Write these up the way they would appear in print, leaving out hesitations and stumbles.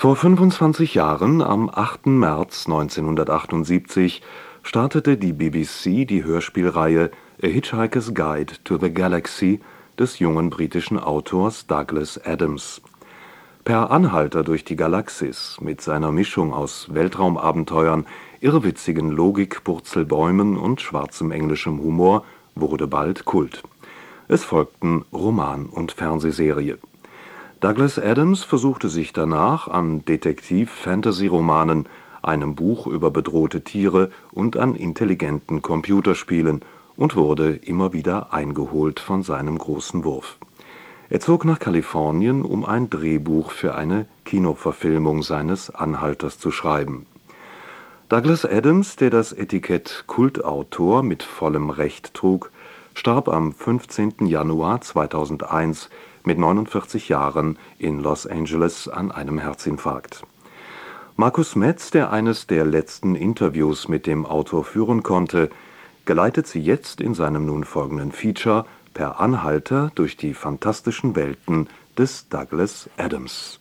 Vor 25 Jahren, am 8. März 1978, startete die BBC die Hörspielreihe A Hitchhiker's Guide to the Galaxy des jungen britischen Autors Douglas Adams. Per Anhalter durch die Galaxis mit seiner Mischung aus Weltraumabenteuern, irrwitzigen Logik-Purzelbäumen und schwarzem englischem Humor wurde bald Kult. Es folgten Roman und Fernsehserie. Douglas Adams versuchte sich danach an Detektiv-Fantasy-Romanen, einem Buch über bedrohte Tiere und an intelligenten Computerspielen und wurde immer wieder eingeholt von seinem großen Wurf. Er zog nach Kalifornien, um ein Drehbuch für eine Kinoverfilmung seines Anhalters zu schreiben. Douglas Adams, der das Etikett Kultautor mit vollem Recht trug, starb am 15. Januar 2001 mit 49 Jahren in Los Angeles an einem Herzinfarkt. Markus Metz, der eines der letzten Interviews mit dem Autor führen konnte, geleitet sie jetzt in seinem nun folgenden Feature per Anhalter durch die fantastischen Welten des Douglas Adams.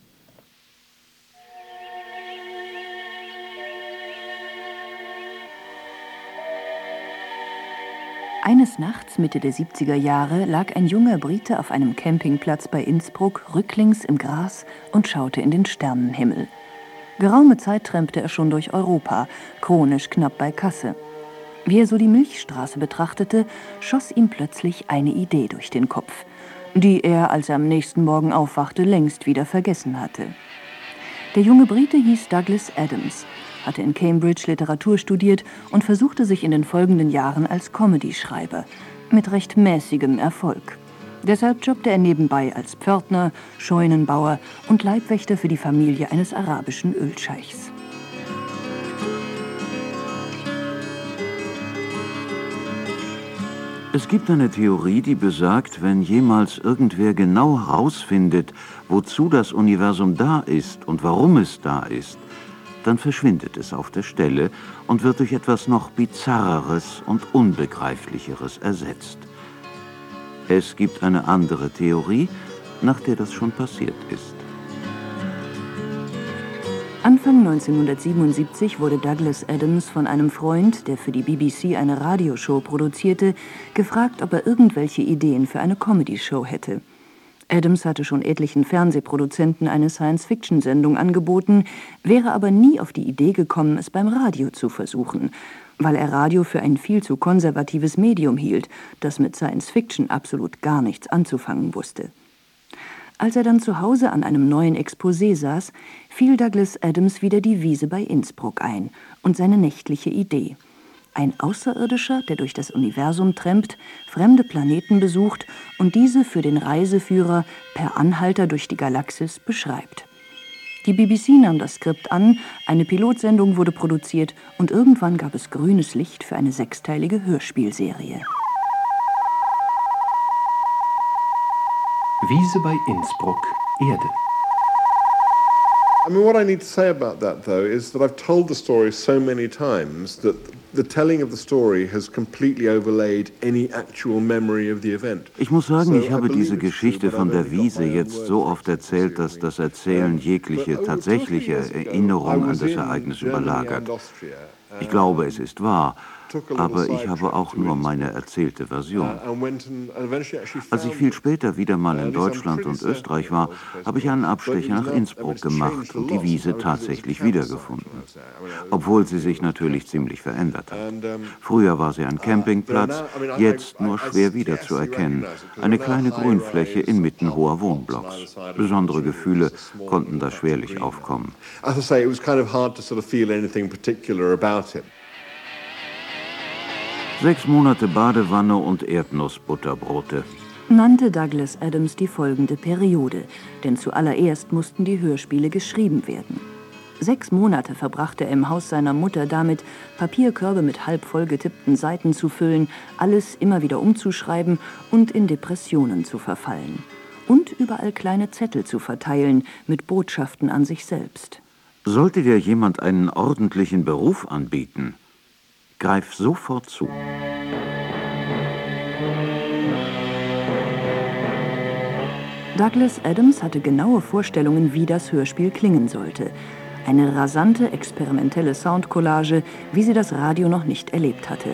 Eines Nachts Mitte der 70er Jahre lag ein junger Brite auf einem Campingplatz bei Innsbruck rücklings im Gras und schaute in den Sternenhimmel. Geraume Zeit trampte er schon durch Europa, chronisch knapp bei Kasse. Wie er so die Milchstraße betrachtete, schoss ihm plötzlich eine Idee durch den Kopf, die er, als er am nächsten Morgen aufwachte, längst wieder vergessen hatte. Der junge Brite hieß Douglas Adams, hatte in Cambridge Literatur studiert und versuchte sich in den folgenden Jahren als Comedy-Schreiber, mit recht mäßigem Erfolg. Deshalb jobbte er nebenbei als Pförtner, Scheunenbauer und Leibwächter für die Familie eines arabischen Ölscheichs. Es gibt eine Theorie, die besagt, wenn jemals irgendwer genau herausfindet, wozu das Universum da ist und warum es da ist, dann verschwindet es auf der Stelle und wird durch etwas noch Bizarreres und Unbegreiflicheres ersetzt. Es gibt eine andere Theorie, nach der das schon passiert ist. Anfang 1977 wurde Douglas Adams von einem Freund, der für die BBC eine Radioshow produzierte, gefragt, ob er irgendwelche Ideen für eine Comedy-Show hätte. Adams hatte schon etlichen Fernsehproduzenten eine Science-Fiction-Sendung angeboten, wäre aber nie auf die Idee gekommen, es beim Radio zu versuchen, weil er Radio für ein viel zu konservatives Medium hielt, das mit Science-Fiction absolut gar nichts anzufangen wusste. Als er dann zu Hause an einem neuen Exposé saß, fiel Douglas Adams wieder die Wiese bei Innsbruck ein und seine nächtliche Idee. Ein Außerirdischer, der durch das Universum trampt, fremde Planeten besucht und diese für den Reiseführer per Anhalter durch die Galaxis beschreibt. Die BBC nahm das Skript an, eine Pilotsendung wurde produziert und irgendwann gab es grünes Licht für eine 6-teilige Hörspielserie. Wiese bei Innsbruck, Erde. I mean, what I need to say about that, though, is that I've told the story so many times that the telling of the story has completely overlaid any actual memory of the event. Ich muss sagen, ich habe diese Geschichte von der Wiese jetzt so oft erzählt, dass das Erzählen jegliche tatsächliche Erinnerung an das Ereignis überlagert. Ich glaube, es ist wahr, aber ich habe auch nur meine erzählte Version. Als ich viel später wieder mal in Deutschland und Österreich war, habe ich einen Abstecher nach Innsbruck gemacht und die Wiese tatsächlich wiedergefunden. Obwohl sie sich natürlich ziemlich verändert hat. Früher war sie ein Campingplatz, jetzt nur schwer wiederzuerkennen. Eine kleine Grünfläche inmitten hoher Wohnblocks. Besondere Gefühle konnten da schwerlich aufkommen. As I say, it was kind of hard to sort of feel anything particular about it. 6 Monate Badewanne und Erdnussbutterbrote. Nannte Douglas Adams die folgende Periode, denn zuallererst mussten die Hörspiele geschrieben werden. 6 Monate verbrachte er im Haus seiner Mutter damit, Papierkörbe mit halb vollgetippten Seiten zu füllen, alles immer wieder umzuschreiben und in Depressionen zu verfallen. Und überall kleine Zettel zu verteilen mit Botschaften an sich selbst. Sollte dir jemand einen ordentlichen Beruf anbieten, greif sofort zu. Douglas Adams hatte genaue Vorstellungen, wie das Hörspiel klingen sollte. Eine rasante, experimentelle Soundcollage, wie sie das Radio noch nicht erlebt hatte.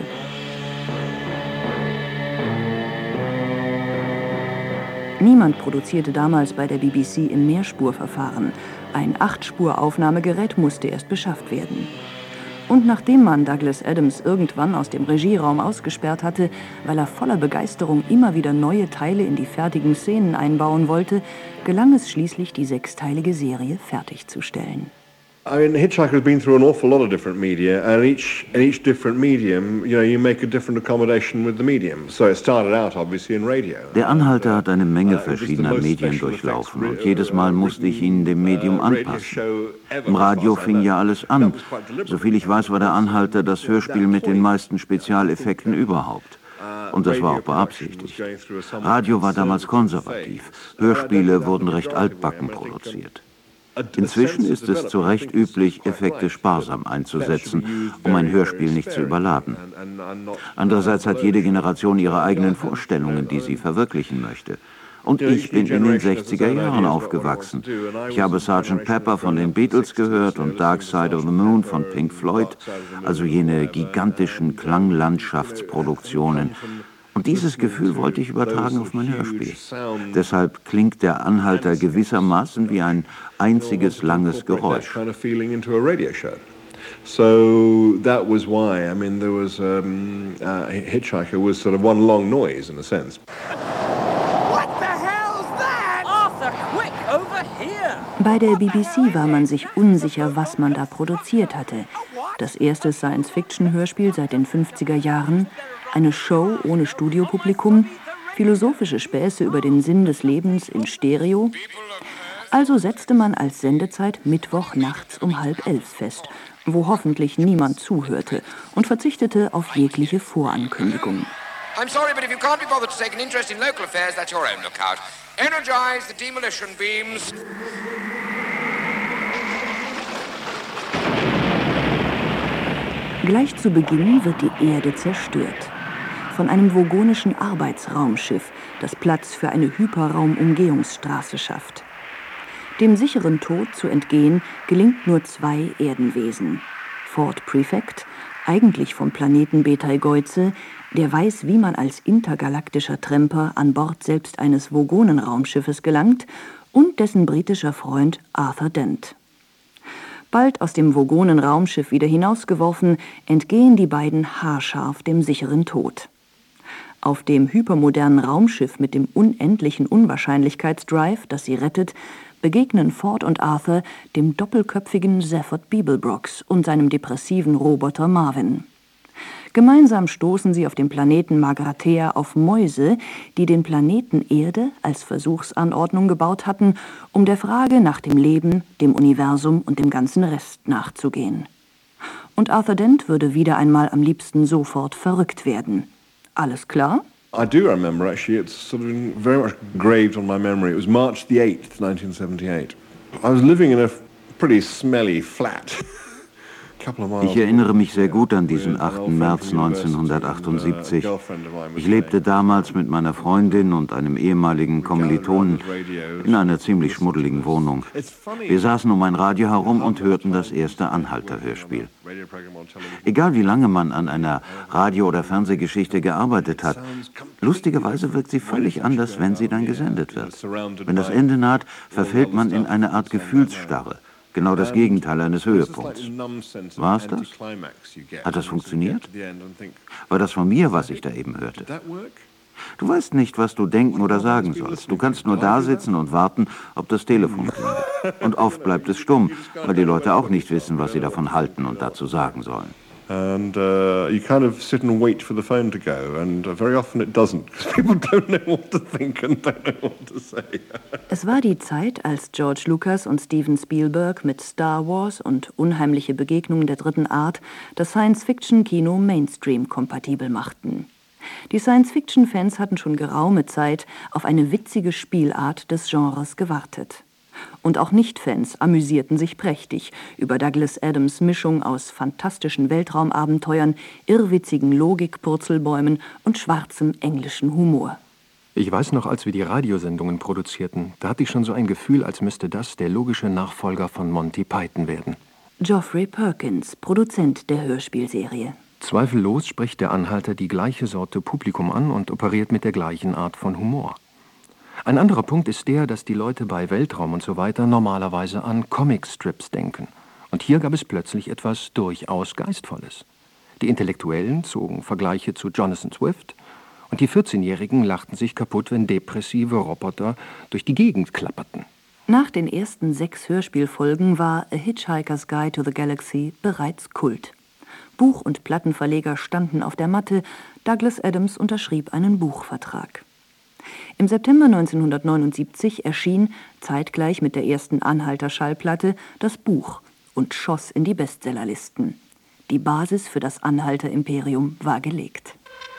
Niemand produzierte damals bei der BBC im Mehrspurverfahren. Ein 8-Spur-Aufnahmegerät musste erst beschafft werden. Und nachdem man Douglas Adams irgendwann aus dem Regieraum ausgesperrt hatte, weil er voller Begeisterung immer wieder neue Teile in die fertigen Szenen einbauen wollte, gelang es schließlich, die 6-teilige Serie fertigzustellen. I mean, Hitchhiker has been through an awful lot of different media, and each different medium, you make a different accommodation with the medium. So it started out obviously in radio. Der Anhalter hat eine Menge verschiedener Medien durchlaufen und jedes Mal musste ich ihn dem Medium anpassen. Im Radio fing ja alles an. Soviel ich weiß, war der Anhalter das Hörspiel mit den meisten Spezialeffekten überhaupt. Und das war auch beabsichtigt. Radio war damals konservativ. Hörspiele wurden recht altbacken produziert. Inzwischen ist es zu Recht üblich, Effekte sparsam einzusetzen, um ein Hörspiel nicht zu überladen. Andererseits hat jede Generation ihre eigenen Vorstellungen, die sie verwirklichen möchte. Und ich bin in den 60er Jahren aufgewachsen. Ich habe Sgt. Pepper von den Beatles gehört und Dark Side of the Moon von Pink Floyd, also jene gigantischen Klanglandschaftsproduktionen. Und dieses Gefühl wollte ich übertragen auf mein Hörspiel. Deshalb klingt der Anhalter gewissermaßen wie ein einziges langes Geräusch. So that was why, I mean, there was Hitchhiker was sort of one long noise in a sense. What the hell's that? Arthur, quick, over here! Bei der BBC war man sich unsicher, was man da produziert hatte. Das erste Science-Fiction-Hörspiel seit den 50er Jahren, eine Show ohne Studiopublikum, philosophische Späße über den Sinn des Lebens in Stereo. Also setzte man als Sendezeit Mittwoch nachts um 10:30 fest, wo hoffentlich niemand zuhörte, und verzichtete auf jegliche Vorankündigung. I'm sorry, but if you can't be bothered to take an interest in local affairs, that's your own lookout. Energize the demolition beams. Gleich zu Beginn wird die Erde zerstört. Von einem vogonischen Arbeitsraumschiff, das Platz für eine Hyperraumumgehungsstraße schafft. Dem sicheren Tod zu entgehen, gelingt nur 2 Erdenwesen. Ford Prefect, eigentlich vom Planeten Betelgeuse, der weiß, wie man als intergalaktischer Tremper an Bord selbst eines Vogonenraumschiffes gelangt, und dessen britischer Freund Arthur Dent. Bald aus dem Vogonenraumschiff wieder hinausgeworfen, entgehen die beiden haarscharf dem sicheren Tod. Auf dem hypermodernen Raumschiff mit dem unendlichen Unwahrscheinlichkeitsdrive, das sie rettet, begegnen Ford und Arthur dem doppelköpfigen Zaphod Beeblebrox und seinem depressiven Roboter Marvin. Gemeinsam stoßen sie auf dem Planeten Magrathea auf Mäuse, die den Planeten Erde als Versuchsanordnung gebaut hatten, um der Frage nach dem Leben, dem Universum und dem ganzen Rest nachzugehen. Und Arthur Dent würde wieder einmal am liebsten sofort verrückt werden. Alles klar? I do remember, actually, it's sort of very much engraved on my memory. It was March the 8th, 1978. I was living in a pretty smelly flat. Ich erinnere mich sehr gut an diesen 8. März 1978. Ich lebte damals mit meiner Freundin und einem ehemaligen Kommilitonen in einer ziemlich schmuddeligen Wohnung. Wir saßen um ein Radio herum und hörten das erste Anhalter-Hörspiel. Egal wie lange man an einer Radio- oder Fernsehgeschichte gearbeitet hat, lustigerweise wirkt sie völlig anders, wenn sie dann gesendet wird. Wenn das Ende naht, verfällt man in eine Art Gefühlsstarre. Genau das Gegenteil eines Höhepunkts. War es das? Hat das funktioniert? War das von mir, was ich da eben hörte? Du weißt nicht, was du denken oder sagen sollst. Du kannst nur da sitzen und warten, ob das Telefon klingelt. Und oft bleibt es stumm, weil die Leute auch nicht wissen, was sie davon halten und dazu sagen sollen. And you kind of sit and wait for the phone to go, and very often it doesn't, because people don't know what to think and don't know what to say. Es war die Zeit, als George Lucas und Steven Spielberg mit Star Wars und Unheimliche Begegnungen der dritten Art das Science-Fiction-Kino Mainstream-kompatibel machten. Die Science-Fiction-Fans hatten schon geraume Zeit auf eine witzige Spielart des Genres gewartet. Und auch Nicht-Fans amüsierten sich prächtig über Douglas Adams' Mischung aus fantastischen Weltraumabenteuern, irrwitzigen Logikpurzelbäumen und schwarzem englischen Humor. Ich weiß noch, als wir die Radiosendungen produzierten, da hatte ich schon so ein Gefühl, als müsste das der logische Nachfolger von Monty Python werden. Geoffrey Perkins, Produzent der Hörspielserie. Zweifellos spricht der Anhalter die gleiche Sorte Publikum an und operiert mit der gleichen Art von Humor. Ein anderer Punkt ist der, dass die Leute bei Weltraum und so weiter normalerweise an Comicstrips denken. Und hier gab es plötzlich etwas durchaus Geistvolles. Die Intellektuellen zogen Vergleiche zu Jonathan Swift, und die 14-Jährigen lachten sich kaputt, wenn depressive Roboter durch die Gegend klapperten. Nach den ersten 6 Hörspielfolgen war A Hitchhiker's Guide to the Galaxy bereits Kult. Buch- und Plattenverleger standen auf der Matte, Douglas Adams unterschrieb einen Buchvertrag. Im September 1979 erschien, zeitgleich mit der ersten Anhalter-Schallplatte, das Buch und schoss in die Bestsellerlisten. Die Basis für das Anhalter-Imperium war gelegt.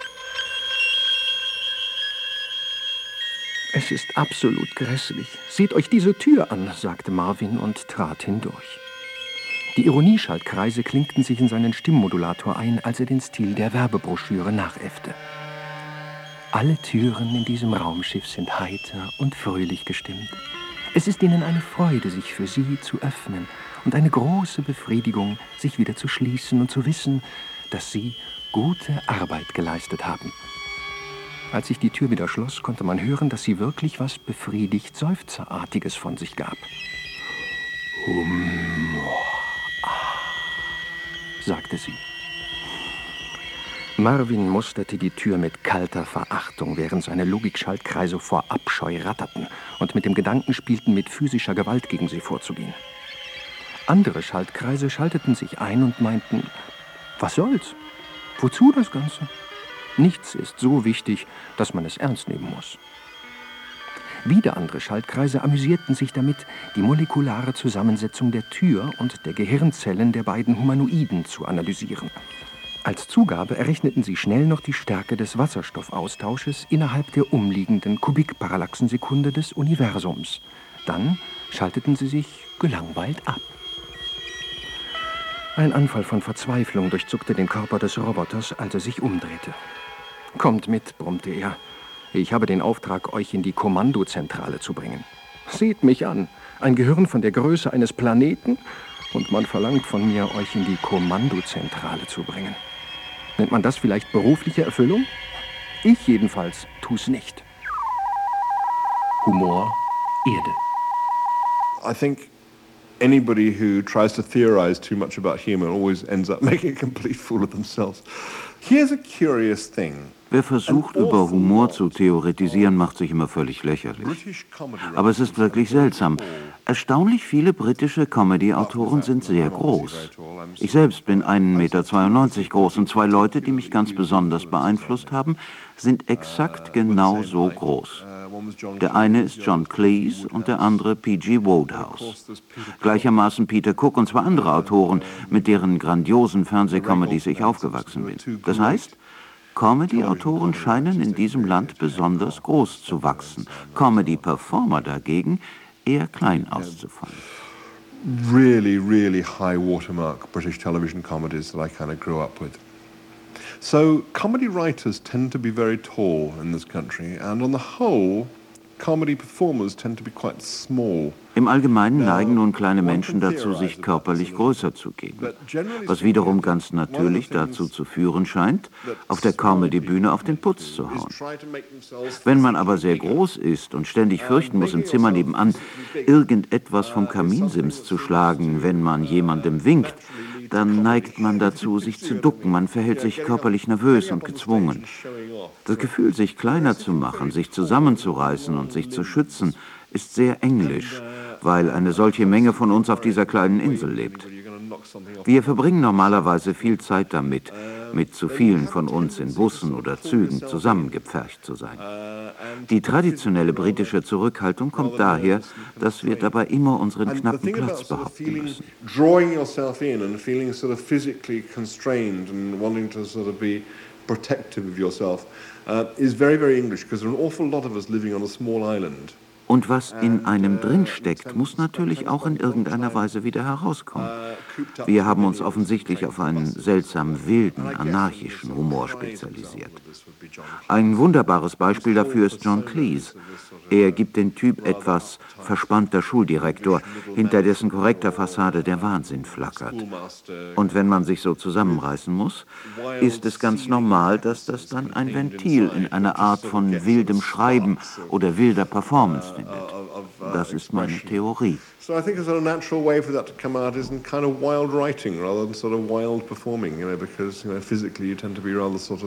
»Es ist absolut grässlich. Seht euch diese Tür an«, sagte Marvin und trat hindurch. Die Ironieschaltkreise klinkten sich in seinen Stimmmodulator ein, als er den Stil der Werbebroschüre nachäffte. Alle Türen in diesem Raumschiff sind heiter und fröhlich gestimmt. Es ist ihnen eine Freude, sich für sie zu öffnen und eine große Befriedigung, sich wieder zu schließen und zu wissen, dass sie gute Arbeit geleistet haben. Als sich die Tür wieder schloss, konnte man hören, dass sie wirklich was befriedigt Seufzerartiges von sich gab. Sagte sie. Marvin musterte die Tür mit kalter Verachtung, während seine Logikschaltkreise vor Abscheu ratterten und mit dem Gedanken spielten, mit physischer Gewalt gegen sie vorzugehen. Andere Schaltkreise schalteten sich ein und meinten, was soll's? Wozu das Ganze? Nichts ist so wichtig, dass man es ernst nehmen muss. Wieder andere Schaltkreise amüsierten sich damit, die molekulare Zusammensetzung der Tür und der Gehirnzellen der beiden Humanoiden zu analysieren. Als Zugabe errechneten sie schnell noch die Stärke des Wasserstoffaustausches innerhalb der umliegenden Kubikparallaxensekunde des Universums. Dann schalteten sie sich gelangweilt ab. Ein Anfall von Verzweiflung durchzuckte den Körper des Roboters, als er sich umdrehte. »Kommt mit«, brummte er. »Ich habe den Auftrag, euch in die Kommandozentrale zu bringen. Seht mich an, ein Gehirn von der Größe eines Planeten, und man verlangt von mir, euch in die Kommandozentrale zu bringen. Nennt man das vielleicht berufliche Erfüllung? Ich jedenfalls tu's nicht.« Humor, Erde. I think anybody who tries to theorize too much about humor always ends up making a complete fool of themselves. Here's a curious thing. Wer versucht, über Humor zu theoretisieren, macht sich immer völlig lächerlich. Aber es ist wirklich seltsam. Erstaunlich viele britische Comedy-Autoren sind sehr groß. Ich selbst bin 1,92 Meter groß und 2 Leute, die mich ganz besonders beeinflusst haben, sind exakt genau so groß. Der eine ist John Cleese und der andere P.G. Wodehouse. Gleichermaßen Peter Cook und 2 andere Autoren, mit deren grandiosen Fernsehcomedies ich aufgewachsen bin. Das heißt, Comedy-Autoren scheinen in diesem Land besonders groß zu wachsen, Comedy-Performer dagegen eher klein auszufallen. Really, really high watermark British television comedies that I kind of grew up with. So comedy writers tend to be very tall in this country, and on the whole, comedy performers tend to be quite small. Im Allgemeinen neigen nun kleine Menschen dazu, sich körperlich größer zu geben, was wiederum ganz natürlich dazu zu führen scheint, auf der Comedy-Bühne auf den Putz zu hauen. Wenn man aber sehr groß ist und ständig fürchten muss, im Zimmer nebenan irgendetwas vom Kaminsims zu schlagen, wenn man jemandem winkt, dann neigt man dazu, sich zu ducken, man verhält sich körperlich nervös und gezwungen. Das Gefühl, sich kleiner zu machen, sich zusammenzureißen und sich zu schützen, ist sehr englisch, weil eine solche Menge von uns auf dieser kleinen Insel lebt. Wir verbringen normalerweise viel Zeit damit, mit zu vielen von uns in Bussen oder Zügen zusammengepfercht zu sein. Die traditionelle britische Zurückhaltung kommt daher, dass wir dabei immer unseren knappen Platz behaupten müssen. Drawing yourself in and feeling sort of physically constrained and wanting to sort of be protective of yourself is very, very English, because there are an awful lot of us living on a small island. Und was in einem drinsteckt, muss natürlich auch in irgendeiner Weise wieder herauskommen. Wir haben uns offensichtlich auf einen seltsam wilden, anarchischen Humor spezialisiert. Ein wunderbares Beispiel dafür ist John Cleese. Er gibt den Typ etwas verspannter Schuldirektor, hinter dessen korrekter Fassade der Wahnsinn flackert. Und wenn man sich so zusammenreißen muss, ist es ganz normal, dass das dann ein Ventil in einer Art von wildem Schreiben oder wilder Performance findet. Das ist meine Theorie. So I think a sort of natural way for that to come out is in kind of wild writing rather than sort of wild performing, because physically you tend to be rather sort of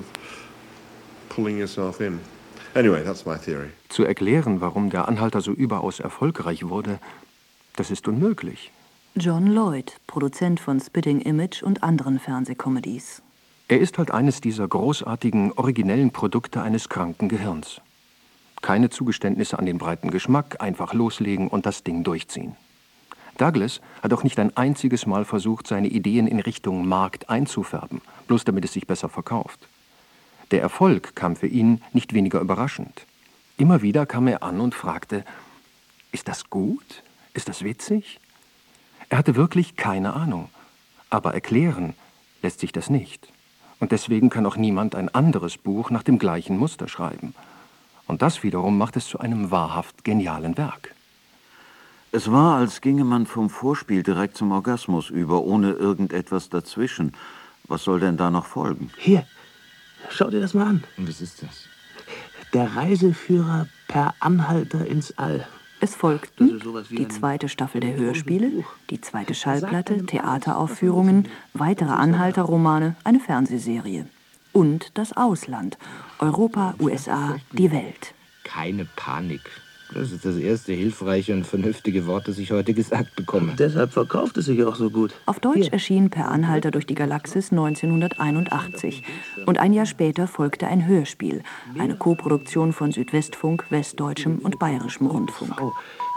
pulling yourself in. Anyway, that's my theory. Zu erklären, warum der Anhalter so überaus erfolgreich wurde, das ist unmöglich. John Lloyd, Produzent von Spitting Image und anderen Fernsehcomedies. Er ist halt eines dieser großartigen, originellen Produkte eines kranken Gehirns. Keine Zugeständnisse an den breiten Geschmack, einfach loslegen und das Ding durchziehen. Douglas hat auch nicht ein einziges Mal versucht, seine Ideen in Richtung Markt einzufärben, bloß damit es sich besser verkauft. Der Erfolg kam für ihn nicht weniger überraschend. Immer wieder kam er an und fragte, ist das gut? Ist das witzig? Er hatte wirklich keine Ahnung. Aber erklären lässt sich das nicht. Und deswegen kann auch niemand ein anderes Buch nach dem gleichen Muster schreiben. Und das wiederum macht es zu einem wahrhaft genialen Werk. Es war, als ginge man vom Vorspiel direkt zum Orgasmus über, ohne irgendetwas dazwischen. Was soll denn da noch folgen? Hier, schau dir das mal an. Und was ist das? Der Reiseführer per Anhalter ins All. Es folgten die zweite Staffel der Hörspiele, die zweite Schallplatte, Theateraufführungen, weitere Anhalterromane, eine Fernsehserie. Und das Ausland, Europa, USA, die Welt. Keine Panik. Das ist das erste hilfreiche und vernünftige Wort, das ich heute gesagt bekomme. Deshalb verkauft es sich auch so gut. Auf Deutsch erschien Per Anhalter durch die Galaxis 1981. Und ein Jahr später folgte ein Hörspiel, eine Koproduktion von Südwestfunk, Westdeutschem und Bayerischem Rundfunk. Oh,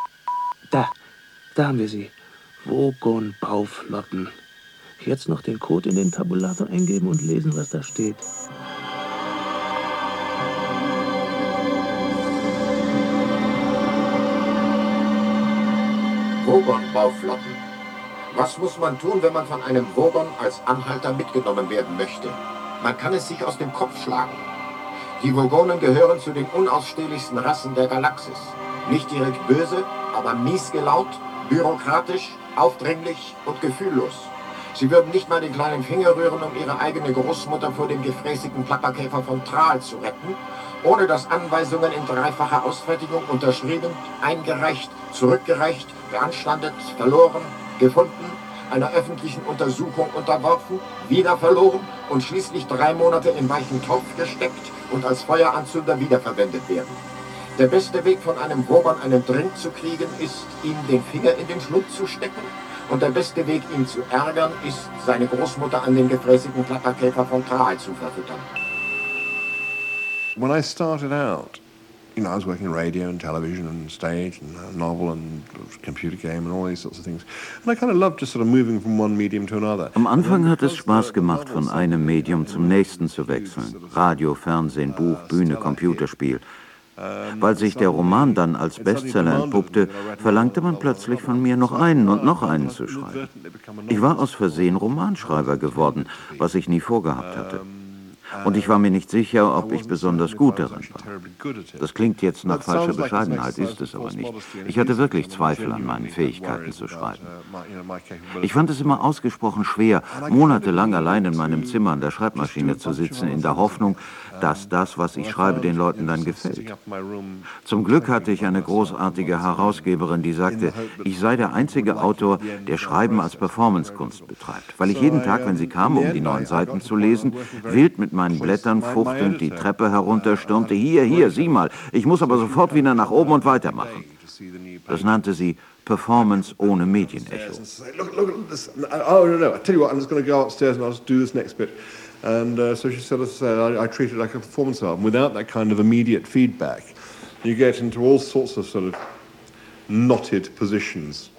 da haben wir sie. Vogon Bauflotten. Jetzt noch den Code in den Tabulator eingeben und lesen, was da steht. Vogon-Bauflotten. Was muss man tun, wenn man von einem Vogon als Anhalter mitgenommen werden möchte? Man kann es sich aus dem Kopf schlagen. Die Vogonen gehören zu den unausstehlichsten Rassen der Galaxis. Nicht direkt böse, aber mies gelaunt, bürokratisch, aufdringlich und gefühllos. Sie würden nicht mal den kleinen Finger rühren, um ihre eigene Großmutter vor dem gefräßigen Plapperkäfer von Tral zu retten, ohne dass Anweisungen in dreifacher Ausfertigung unterschrieben, eingereicht, zurückgereicht, beanstandet, verloren, gefunden, einer öffentlichen Untersuchung unterworfen, wieder verloren und schließlich 3 Monate in weichen Topf gesteckt und als Feueranzünder wiederverwendet werden. Der beste Weg, von einem Vogon einen Drink zu kriegen, ist, ihm den Finger in den Schlund zu stecken. Und der beste Weg, ihn zu ärgern, ist, seine Großmutter an den gefräßigen Klapperkäfer von Tral zu verfüttern. When I started out, I was working in radio and television and stage and novel and computer game and all these sorts of things. And I kind of loved just sort of moving from one medium to another. Am Anfang hat es Spaß gemacht, von einem Medium zum nächsten zu wechseln. Radio, Fernsehen, Buch, Bühne, Computerspiel. Weil sich der Roman dann als Bestseller entpuppte, verlangte man plötzlich von mir, noch einen zu schreiben. Ich war aus Versehen Romanschreiber geworden, was ich nie vorgehabt hatte. Und ich war mir nicht sicher, ob ich besonders gut darin war. Das klingt jetzt nach falscher Bescheidenheit, ist es aber nicht. Ich hatte wirklich Zweifel an meinen Fähigkeiten zu schreiben. Ich fand es immer ausgesprochen schwer, monatelang allein in meinem Zimmer an der Schreibmaschine zu sitzen, in der Hoffnung, dass das, was ich schreibe, den Leuten dann gefällt. Zum Glück hatte ich eine großartige Herausgeberin, die sagte, ich sei der einzige Autor, der Schreiben als Performancekunst betreibt, weil ich jeden Tag, wenn sie kam, um die 9 Seiten zu lesen, wild mit meinen Blättern fuchtelnd die Treppe herunterstürmte. Hier, sieh mal, ich muss aber sofort wieder nach oben und weitermachen. Das nannte sie Performance ohne Medienecho. Oh, no, I tell you what, I'm just going to go upstairs and I'll just do this next bit. And so she sort of said, I treat it like a performance album. Without that kind of immediate feedback, you get into all sorts of sort of knotted positions.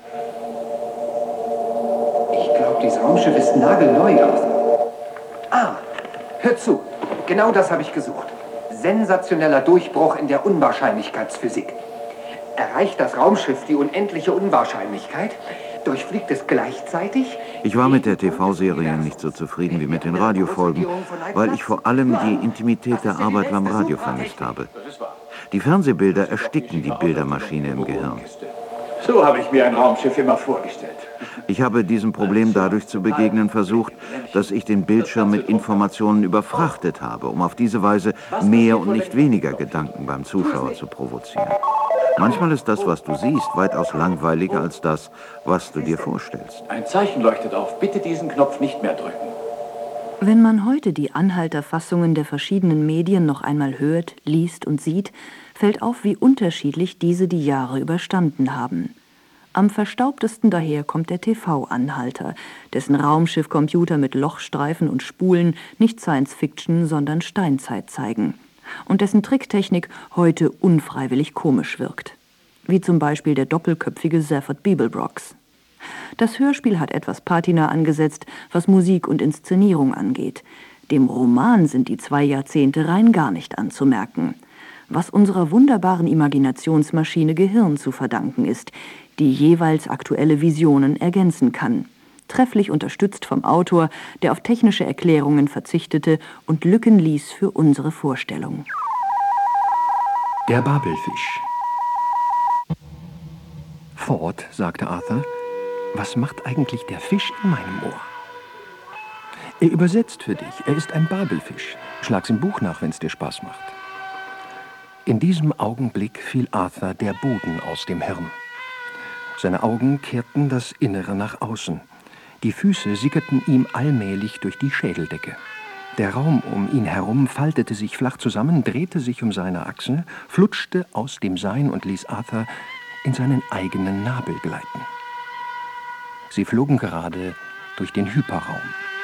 Ich glaube, dieses Raumschiff ist nagelneu aus. Ah, hör zu. Genau das habe ich gesucht. Sensationeller Durchbruch in der Unwahrscheinlichkeitsphysik. Erreicht das Raumschiff die unendliche Unwahrscheinlichkeit, Durchfliegt es gleichzeitig? Ich war mit der TV-Serie nicht so zufrieden wie mit den Radiofolgen, weil ich vor allem die Intimität der Arbeit beim Radio vermisst habe. Die Fernsehbilder ersticken die Bildermaschine im Gehirn. So habe ich mir ein Raumschiff immer vorgestellt. Ich habe diesem Problem dadurch zu begegnen versucht, dass ich den Bildschirm mit Informationen überfrachtet habe, um auf diese Weise mehr und nicht weniger Gedanken beim Zuschauer zu provozieren. Manchmal ist das, was du siehst, weitaus langweiliger als das, was du dir vorstellst. Ein Zeichen leuchtet auf. Bitte diesen Knopf nicht mehr drücken. Wenn man heute die Anhalterfassungen der verschiedenen Medien noch einmal hört, liest und sieht, fällt auf, wie unterschiedlich diese die Jahre überstanden haben. Am verstaubtesten daher kommt der TV-Anhalter, dessen Raumschiffcomputer mit Lochstreifen und Spulen nicht Science-Fiction, sondern Steinzeit zeigen und dessen Tricktechnik heute unfreiwillig komisch wirkt. Wie zum Beispiel der doppelköpfige Zaphod Beeblebrox. Das Hörspiel hat etwas Patina angesetzt, was Musik und Inszenierung angeht. Dem Roman sind die 2 Jahrzehnte rein gar nicht anzumerken. Was unserer wunderbaren Imaginationsmaschine Gehirn zu verdanken ist, die jeweils aktuelle Visionen ergänzen kann. Trefflich unterstützt vom Autor, der auf technische Erklärungen verzichtete und Lücken ließ für unsere Vorstellung. Der Babelfisch. Ford, sagte Arthur, was macht eigentlich der Fisch in meinem Ohr? Er übersetzt für dich, er ist ein Babelfisch. Schlag's im Buch nach, wenn's dir Spaß macht. In diesem Augenblick fiel Arthur der Boden aus dem Hirn. Seine Augen kehrten das Innere nach außen. Die Füße sickerten ihm allmählich durch die Schädeldecke. Der Raum um ihn herum faltete sich flach zusammen, drehte sich um seine Achse, flutschte aus dem Sein und ließ Arthur in seinen eigenen Nabel gleiten. Sie flogen gerade durch den Hyperraum.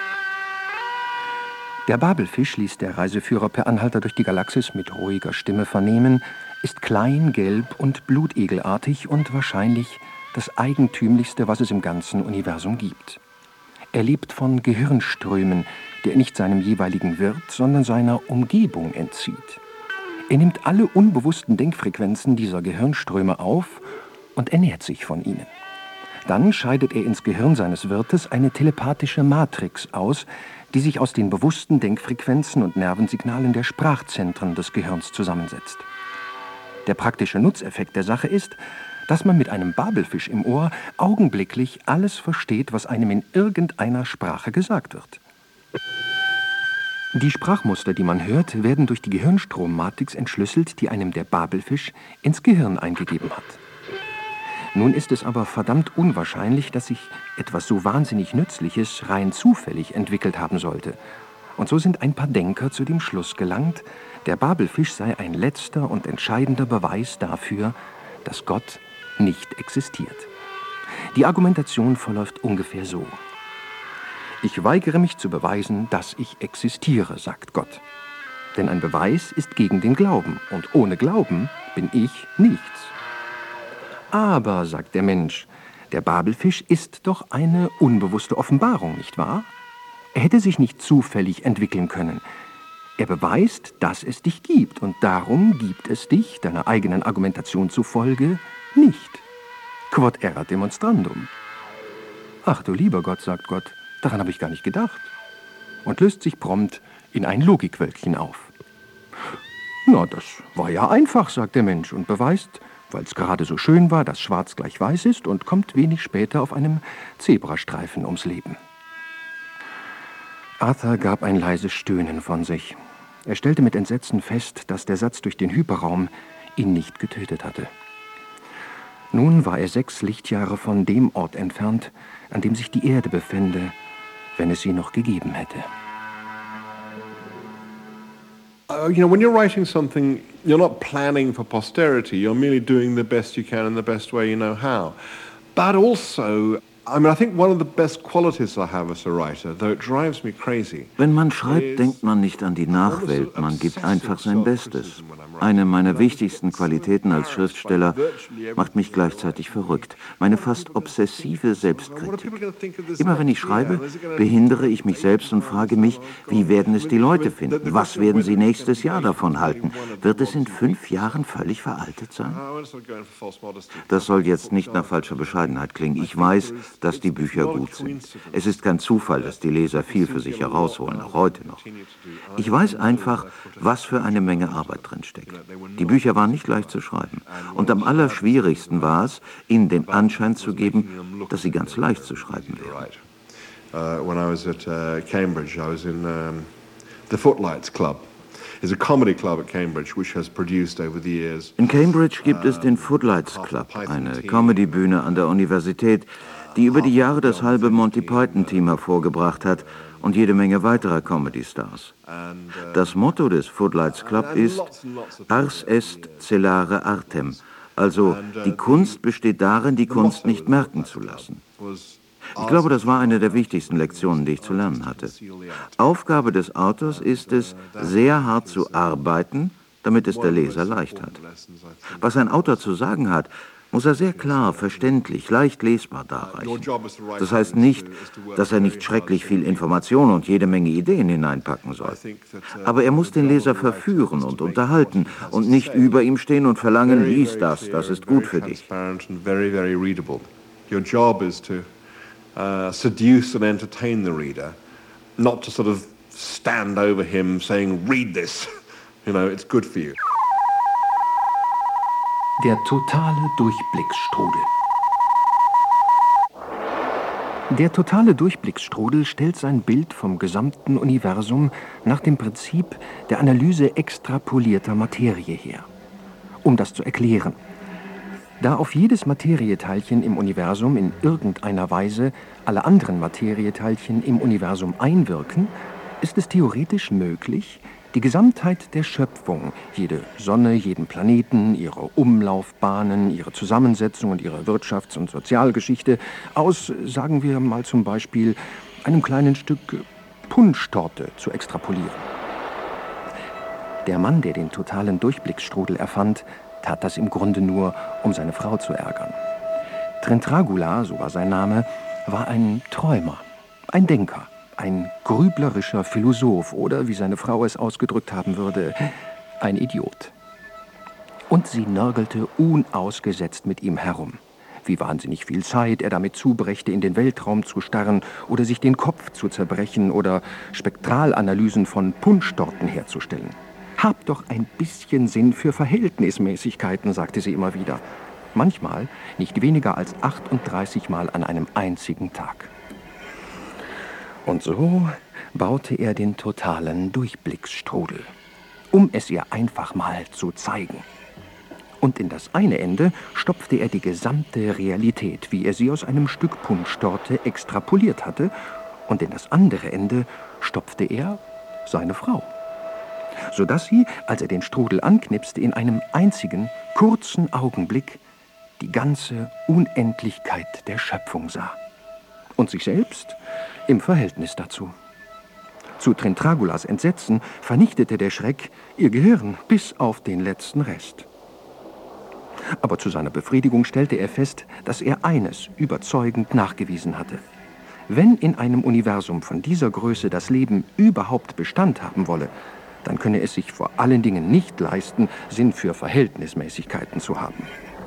Der Babelfisch, ließ der Reiseführer per Anhalter durch die Galaxis mit ruhiger Stimme vernehmen, ist klein, gelb und blutegelartig und wahrscheinlich das Eigentümlichste, was es im ganzen Universum gibt. Er lebt von Gehirnströmen, die er nicht seinem jeweiligen Wirt, sondern seiner Umgebung entzieht. Er nimmt alle unbewussten Denkfrequenzen dieser Gehirnströme auf und ernährt sich von ihnen. Dann scheidet er ins Gehirn seines Wirtes eine telepathische Matrix aus, die sich aus den bewussten Denkfrequenzen und Nervensignalen der Sprachzentren des Gehirns zusammensetzt. Der praktische Nutzeffekt der Sache ist, dass man mit einem Babelfisch im Ohr augenblicklich alles versteht, was einem in irgendeiner Sprache gesagt wird. Die Sprachmuster, die man hört, werden durch die Gehirnstrommatrix entschlüsselt, die einem der Babelfisch ins Gehirn eingegeben hat. Nun ist es aber verdammt unwahrscheinlich, dass sich etwas so wahnsinnig Nützliches rein zufällig entwickelt haben sollte. Und so sind ein paar Denker zu dem Schluss gelangt, der Babelfisch sei ein letzter und entscheidender Beweis dafür, dass Gott nicht existiert. Die Argumentation verläuft ungefähr so. Ich weigere mich zu beweisen, dass ich existiere, sagt Gott. Denn ein Beweis ist gegen den Glauben und ohne Glauben bin ich nichts. Aber, sagt der Mensch, der Babelfisch ist doch eine unbewusste Offenbarung, nicht wahr? Er hätte sich nicht zufällig entwickeln können. Er beweist, dass es dich gibt und darum gibt es dich, deiner eigenen Argumentation zufolge, nicht. Quod erat demonstrandum. Ach du lieber Gott, sagt Gott, daran habe ich gar nicht gedacht. Und löst sich prompt in ein Logikwölkchen auf. Na, das war ja einfach, sagt der Mensch und beweist, weil es gerade so schön war, dass schwarz gleich weiß ist und kommt wenig später auf einem Zebrastreifen ums Leben. Arthur gab ein leises Stöhnen von sich. Er stellte mit Entsetzen fest, dass der Satz durch den Hyperraum ihn nicht getötet hatte. Nun war er 6 Lichtjahre von dem Ort entfernt, an dem sich die Erde befände, wenn es sie noch gegeben hätte. When you're writing something, you're not planning for posterity. You're merely doing the best you can in the best way you know how. But also, I think one of the best qualities I have as a writer, though it drives me crazy. Wenn man schreibt, denkt man nicht an die Nachwelt, man gibt einfach sein Bestes. Eine meiner wichtigsten Qualitäten als Schriftsteller macht mich gleichzeitig verrückt. Meine fast obsessive Selbstkritik. Immer wenn ich schreibe, behindere ich mich selbst und frage mich, wie werden es die Leute finden? Was werden sie nächstes Jahr davon halten? Wird es in 5 Jahren völlig veraltet sein? Das soll jetzt nicht nach falscher Bescheidenheit klingen. Ich weiß, dass die Bücher gut sind. Es ist kein Zufall, dass die Leser viel für sich herausholen, auch heute noch. Ich weiß einfach, was für eine Menge Arbeit drin steckt. Die Bücher waren nicht leicht zu schreiben. Und am allerschwierigsten war es, ihnen den Anschein zu geben, dass sie ganz leicht zu schreiben wären. When I was at Cambridge, I was in the Footlights Club. It's a comedy club at Cambridge, which has produced over the years. In Cambridge gibt es den Footlights Club, eine Comedybühne an der Universität, die über die Jahre das halbe Monty Python-Team hervorgebracht hat und jede Menge weiterer Comedy-Stars. Das Motto des Footlights Club ist Ars est celare artem, also die Kunst besteht darin, die Kunst nicht merken zu lassen. Ich glaube, das war eine der wichtigsten Lektionen, die ich zu lernen hatte. Aufgabe des Autors ist es, sehr hart zu arbeiten, damit es der Leser leicht hat. Was ein Autor zu sagen hat, muss er sehr klar, verständlich, leicht lesbar darreichen. Das heißt nicht, dass er nicht schrecklich viel Information und jede Menge Ideen hineinpacken soll. Aber er muss den Leser verführen und unterhalten und nicht über ihm stehen und verlangen, lies das, das ist gut für dich. Your job is to seduce and entertain the reader, not to sort of stand over him saying, read this, you know, it's good for you. Der totale Durchblicksstrudel. Der totale Durchblicksstrudel stellt sein Bild vom gesamten Universum nach dem Prinzip der Analyse extrapolierter Materie her. Um das zu erklären: Da auf jedes Materieteilchen im Universum in irgendeiner Weise alle anderen Materieteilchen im Universum einwirken, ist es theoretisch möglich, die Gesamtheit der Schöpfung, jede Sonne, jeden Planeten, ihre Umlaufbahnen, ihre Zusammensetzung und ihre Wirtschafts- und Sozialgeschichte aus, sagen wir mal zum Beispiel, einem kleinen Stück Punschtorte zu extrapolieren. Der Mann, der den totalen Durchblicksstrudel erfand, tat das im Grunde nur, um seine Frau zu ärgern. Trentragula, so war sein Name, war ein Träumer, ein Denker, ein grüblerischer Philosoph oder, wie seine Frau es ausgedrückt haben würde, ein Idiot. Und sie nörgelte unausgesetzt mit ihm herum. Wie wahnsinnig viel Zeit er damit zubrächte, in den Weltraum zu starren oder sich den Kopf zu zerbrechen oder Spektralanalysen von Punschtorten herzustellen. Hab doch ein bisschen Sinn für Verhältnismäßigkeiten, sagte sie immer wieder. Manchmal nicht weniger als 38 Mal an einem einzigen Tag. Und so baute er den totalen Durchblicksstrudel, um es ihr einfach mal zu zeigen. Und in das eine Ende stopfte er die gesamte Realität, wie er sie aus einem Stück Punschtorte extrapoliert hatte, und in das andere Ende stopfte er seine Frau, sodass sie, als er den Strudel anknipste, in einem einzigen, kurzen Augenblick die ganze Unendlichkeit der Schöpfung sah. Und sich selbst im Verhältnis dazu. Zu Trentragulas Entsetzen vernichtete der Schreck ihr Gehirn bis auf den letzten Rest. Aber zu seiner Befriedigung stellte er fest, dass er eines überzeugend nachgewiesen hatte: Wenn in einem Universum von dieser Größe das Leben überhaupt Bestand haben wolle, dann könne es sich vor allen Dingen nicht leisten, Sinn für Verhältnismäßigkeiten zu haben.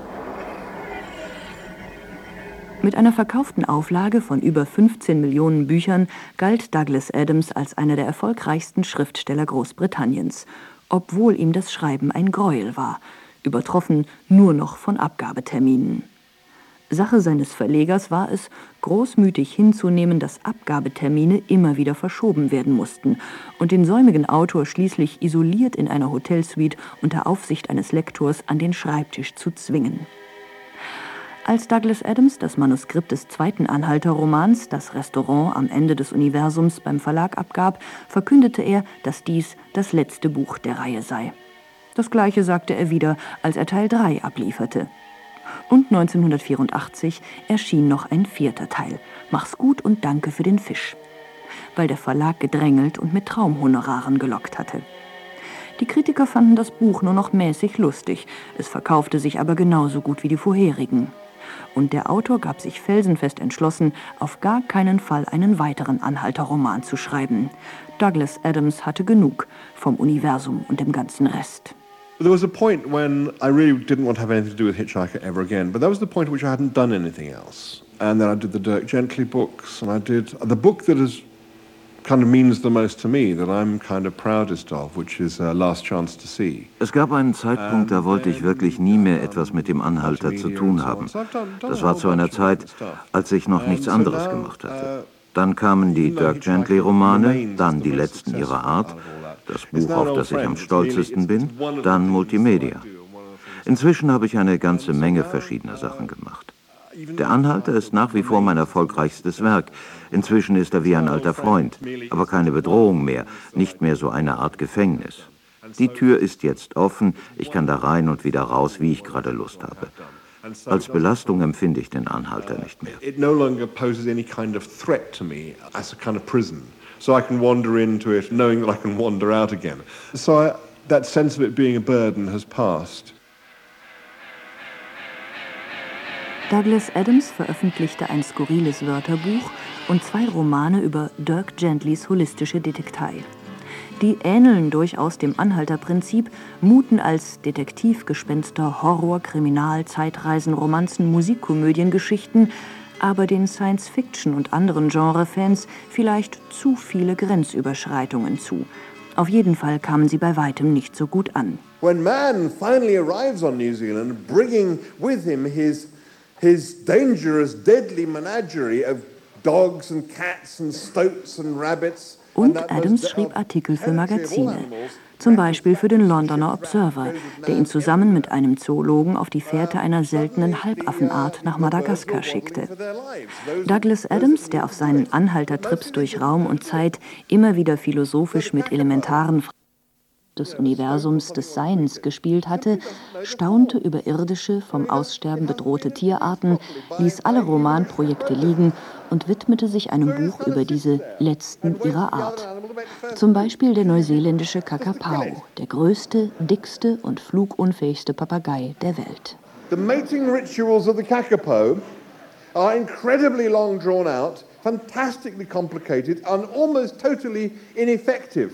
Mit einer verkauften Auflage von über 15 Millionen Büchern galt Douglas Adams als einer der erfolgreichsten Schriftsteller Großbritanniens, obwohl ihm das Schreiben ein Gräuel war, übertroffen nur noch von Abgabeterminen. Sache seines Verlegers war es, großmütig hinzunehmen, dass Abgabetermine immer wieder verschoben werden mussten und den säumigen Autor schließlich isoliert in einer Hotelsuite unter Aufsicht eines Lektors an den Schreibtisch zu zwingen. Als Douglas Adams das Manuskript des zweiten Anhalter-Romans, Das Restaurant am Ende des Universums, beim Verlag abgab, verkündete er, dass dies das letzte Buch der Reihe sei. Das Gleiche sagte er wieder, als er Teil 3 ablieferte. Und 1984 erschien noch ein 4. Teil, Mach's gut und danke für den Fisch, weil der Verlag gedrängelt und mit Traumhonoraren gelockt hatte. Die Kritiker fanden das Buch nur noch mäßig lustig, es verkaufte sich aber genauso gut wie die vorherigen. Und der Autor gab sich felsenfest entschlossen, auf gar keinen Fall einen weiteren Anhalter-Roman zu schreiben. Douglas Adams hatte genug vom Universum und dem ganzen Rest. There was a point when I really didn't want to have anything to do with Hitchhiker ever again, but that was the point at which I hadn't done anything else. And then I did the Dirk Gently books, and I did the book that is kind of means the most to me, that I'm kind of proudest of, which is Last Chance to See. Es gab einen Zeitpunkt, da wollte ich wirklich nie mehr etwas mit dem Anhalter zu tun haben. Das war zu einer Zeit, als ich noch nichts anderes gemacht hatte. Dann kamen die Dirk Gently-Romane, dann Die letzten ihrer Art, das Buch, auf das ich am stolzesten bin, dann Multimedia. Inzwischen habe ich eine ganze Menge verschiedener Sachen gemacht. Der Anhalter ist nach wie vor mein erfolgreichstes Werk. Inzwischen ist er wie ein alter Freund, aber keine Bedrohung mehr, nicht mehr so eine Art Gefängnis. Die Tür ist jetzt offen, ich kann da rein und wieder raus, wie ich gerade Lust habe. Als Belastung empfinde ich den Anhalter nicht mehr. It no longer poses any kind of threat to me as a kind of prison. So I can wander into it knowing that I can wander out again. So that sense of it being a burden has passed. Douglas Adams veröffentlichte ein skurriles Wörterbuch und 2 Romane über Dirk Gentlys holistische Detektei. Die ähneln durchaus dem Anhalterprinzip, muten als Detektivgespenster, Horror, Kriminal, Zeitreisen, Romanzen, Musikkomödiengeschichten, aber den Science-Fiction- und anderen Genre-Fans vielleicht zu viele Grenzüberschreitungen zu. Auf jeden Fall kamen sie bei weitem nicht so gut an. When man finally arrives on New Zealand, bringing with him his dangerous, deadly menagerie of dogs and cats and stoats and rabbits. Und Adams schrieb Artikel für Magazine, zum Beispiel für den Londoner Observer, der ihn zusammen mit einem Zoologen auf die Fährte einer seltenen Halbaffenart nach Madagaskar schickte. Douglas Adams, der auf seinen Anhaltertrips durch Raum und Zeit immer wieder philosophisch mit elementaren Fragen des Universums des Seiens gespielt hatte, staunte über irdische, vom Aussterben bedrohte Tierarten, ließ alle Romanprojekte liegen und widmete sich einem Buch über diese letzten ihrer Art. Zum Beispiel der neuseeländische Kakapao, der größte, dickste und flugunfähigste Papagei der Welt. The mating rituals of the kakapo are incredibly long drawn out, fantastically complicated and almost totally ineffective.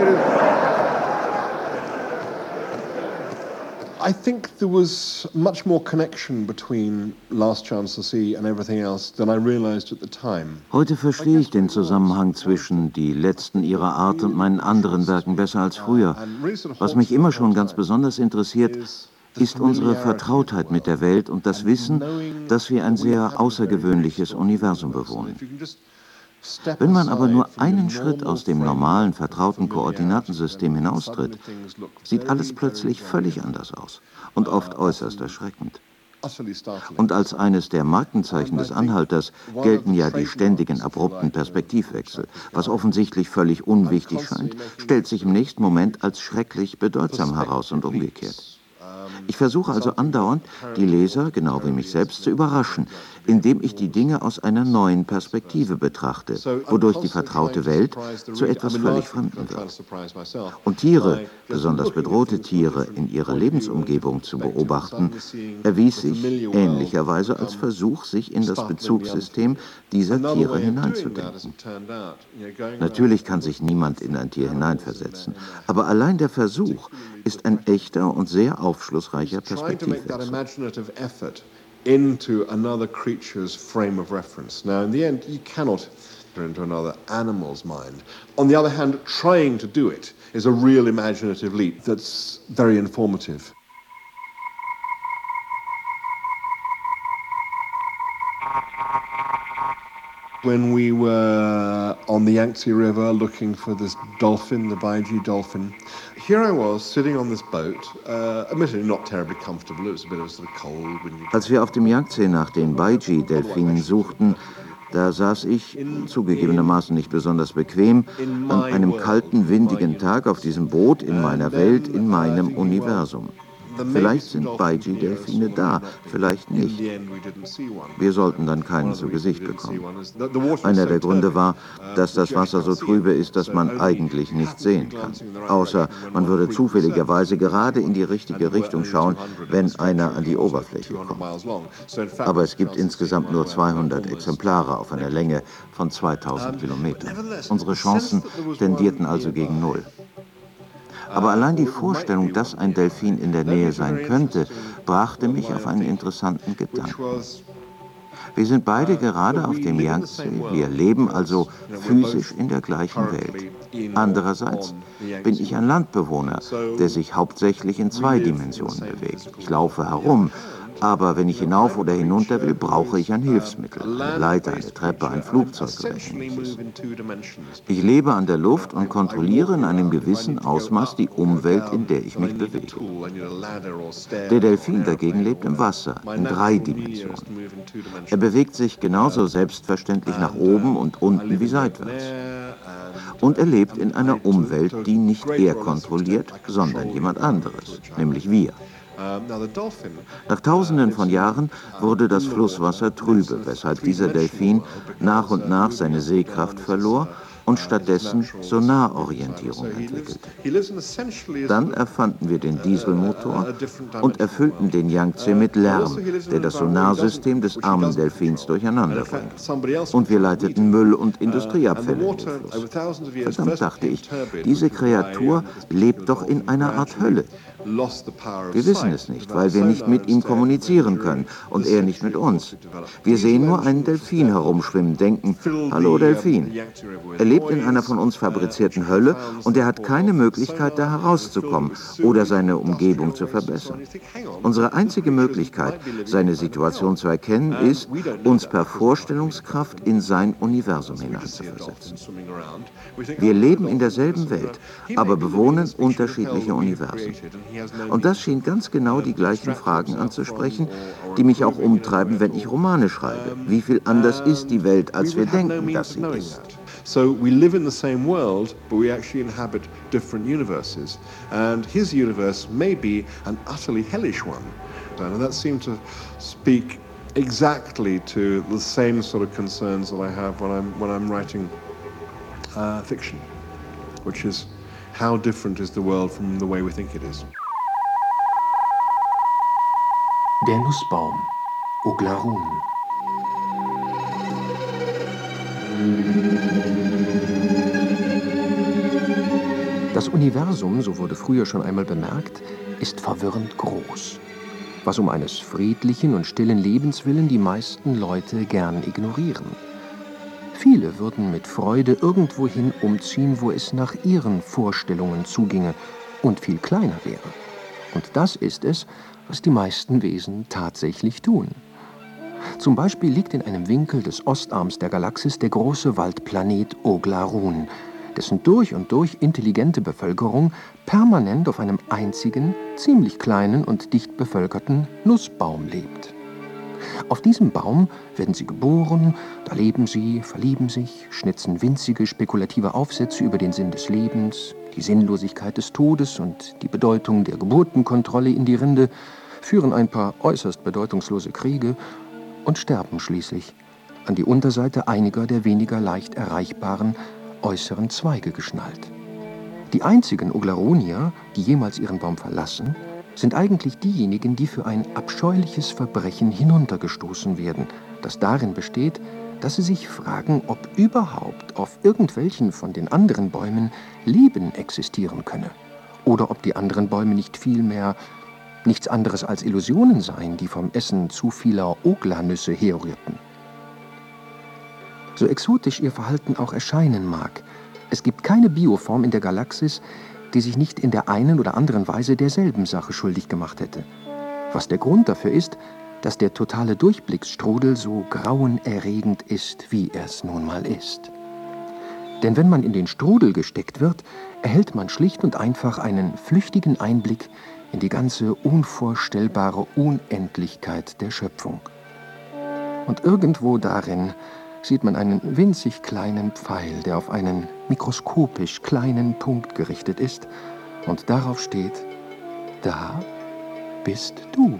I think there was much more connection between Last Chance to See and everything else than I realized at the time. Heute verstehe ich den Zusammenhang zwischen Die letzten ihrer Art und meinen anderen Werken besser als früher. Was mich immer schon ganz besonders interessiert, ist unsere Vertrautheit mit der Welt und das Wissen, dass wir ein sehr außergewöhnliches Universum bewohnen. Wenn man aber nur einen Schritt aus dem normalen, vertrauten Koordinatensystem hinaustritt, sieht alles plötzlich völlig anders aus und oft äußerst erschreckend. Und als eines der Markenzeichen des Anhalters gelten ja die ständigen abrupten Perspektivwechsel. Was offensichtlich völlig unwichtig scheint, stellt sich im nächsten Moment als schrecklich bedeutsam heraus und umgekehrt. Ich versuche also andauernd, die Leser, genau wie mich selbst, zu überraschen, indem ich die Dinge aus einer neuen Perspektive betrachte, wodurch die vertraute Welt zu etwas völlig Fremden wird. Und Tiere, besonders bedrohte Tiere, in ihrer Lebensumgebung zu beobachten, erwies sich ähnlicherweise als Versuch, sich in das Bezugssystem dieser Tiere hineinzudenken. Natürlich kann sich niemand in ein Tier hineinversetzen, aber allein der Versuch ist ein echter und sehr aufschlussreicher Perspektivwechsel. Into another creature's frame of reference. Now, in the end, you cannot enter into another animal's mind. On the other hand, trying to do it is a real imaginative leap that's very informative. When we were on the Yangtze River looking for this dolphin, the Baiji dolphin, here I was sitting on this boat, admittedly not terribly comfortable, it was a bit of a sort of cold, windy. Als wir auf dem Yangtze nach den Baiji-Delfinen suchten, da saß ich, zugegebenermaßen nicht besonders bequem, an einem kalten, windigen Tag auf diesem Boot in meiner Welt, in meinem Universum. Vielleicht sind Baiji-Delfine da, vielleicht nicht. Wir sollten dann keinen zu Gesicht bekommen. Einer der Gründe war, dass das Wasser so trübe ist, dass man eigentlich nichts sehen kann. Außer man würde zufälligerweise gerade in die richtige Richtung schauen, wenn einer an die Oberfläche kommt. Aber es gibt insgesamt nur 200 Exemplare auf einer Länge von 2000 Kilometern. Unsere Chancen tendierten also gegen null. Aber allein die Vorstellung, dass ein Delfin in der Nähe sein könnte, brachte mich auf einen interessanten Gedanken. Wir sind beide gerade auf dem Yangtze, wir leben also physisch in der gleichen Welt. Andererseits bin ich ein Landbewohner, der sich hauptsächlich in 2 Dimensionen bewegt. Ich laufe herum, aber wenn ich hinauf oder hinunter will, brauche ich ein Hilfsmittel, eine Leiter, eine Treppe, ein Flugzeug oder Ähnliches. Ich lebe an der Luft und kontrolliere in einem gewissen Ausmaß die Umwelt, in der ich mich bewege. Der Delfin dagegen lebt im Wasser, in 3 Dimensionen. Er bewegt sich genauso selbstverständlich nach oben und unten wie seitwärts. Und er lebt in einer Umwelt, die nicht er kontrolliert, sondern jemand anderes, nämlich wir. Nach Tausenden von Jahren wurde das Flusswasser trübe, weshalb dieser Delfin nach und nach seine Sehkraft verlor und stattdessen Sonarorientierung entwickelte. Dann erfanden wir den Dieselmotor und erfüllten den Yangtze mit Lärm, der das Sonarsystem des armen Delfins durcheinander bringt. Und wir leiteten Müll und Industrieabfälle in den Fluss. Verdammt, dachte ich, diese Kreatur lebt doch in einer Art Hölle. Wir wissen es nicht, weil wir nicht mit ihm kommunizieren können und er nicht mit uns. Wir sehen nur einen Delfin herumschwimmen, denken, hallo Delfin. Er lebt in einer von uns fabrizierten Hölle und er hat keine Möglichkeit, da herauszukommen oder seine Umgebung zu verbessern. Unsere einzige Möglichkeit, seine Situation zu erkennen, ist, uns per Vorstellungskraft in sein Universum hineinzuversetzen. Wir leben in derselben Welt, aber bewohnen unterschiedliche Universen. Und das schien ganz genau die gleichen Fragen anzusprechen, die mich auch umtreiben, wenn ich Romane schreibe. Wie viel anders ist die Welt, als wir denken, dass sie ist? So we live in the same world, but we actually inhabit different universes. And his universe may be an utterly hellish one. And that seemed to speak exactly to the same sort of concerns that I have when I'm writing fiction, which is how different is the world from the way we think it is. Der Nussbaum, Oglarun. Das Universum, so wurde früher schon einmal bemerkt, ist verwirrend groß, was um eines friedlichen und stillen Lebens willen die meisten Leute gern ignorieren. Viele würden mit Freude irgendwohin umziehen, wo es nach ihren Vorstellungen zuginge und viel kleiner wäre. Und das ist es, was die meisten Wesen tatsächlich tun. Zum Beispiel liegt in einem Winkel des Ostarms der Galaxis der große Waldplanet Oglarun, dessen durch und durch intelligente Bevölkerung permanent auf einem einzigen, ziemlich kleinen und dicht bevölkerten Nussbaum lebt. Auf diesem Baum werden sie geboren, da leben sie, verlieben sich, schnitzen winzige spekulative Aufsätze über den Sinn des Lebens, die Sinnlosigkeit des Todes und die Bedeutung der Geburtenkontrolle in die Rinde, führen ein paar äußerst bedeutungslose Kriege und sterben schließlich, an die Unterseite einiger der weniger leicht erreichbaren äußeren Zweige geschnallt. Die einzigen Oglarunier, die jemals ihren Baum verlassen, sind eigentlich diejenigen, die für ein abscheuliches Verbrechen hinuntergestoßen werden, das darin besteht, dass sie sich fragen, ob überhaupt auf irgendwelchen von den anderen Bäumen Leben existieren könne oder ob die anderen Bäume nicht vielmehr nichts anderes als Illusionen seien, die vom Essen zu vieler Oglarnüsse herrührten. So exotisch ihr Verhalten auch erscheinen mag, es gibt keine Bioform in der Galaxis, die sich nicht in der einen oder anderen Weise derselben Sache schuldig gemacht hätte. Was der Grund dafür ist, dass der totale Durchblicksstrudel so grauenerregend ist, wie er es nun mal ist. Denn wenn man in den Strudel gesteckt wird, erhält man schlicht und einfach einen flüchtigen Einblick in die ganze unvorstellbare Unendlichkeit der Schöpfung. Und irgendwo darin sieht man einen winzig kleinen Pfeil, der auf einen mikroskopisch kleinen Punkt gerichtet ist und darauf steht: Da bist du.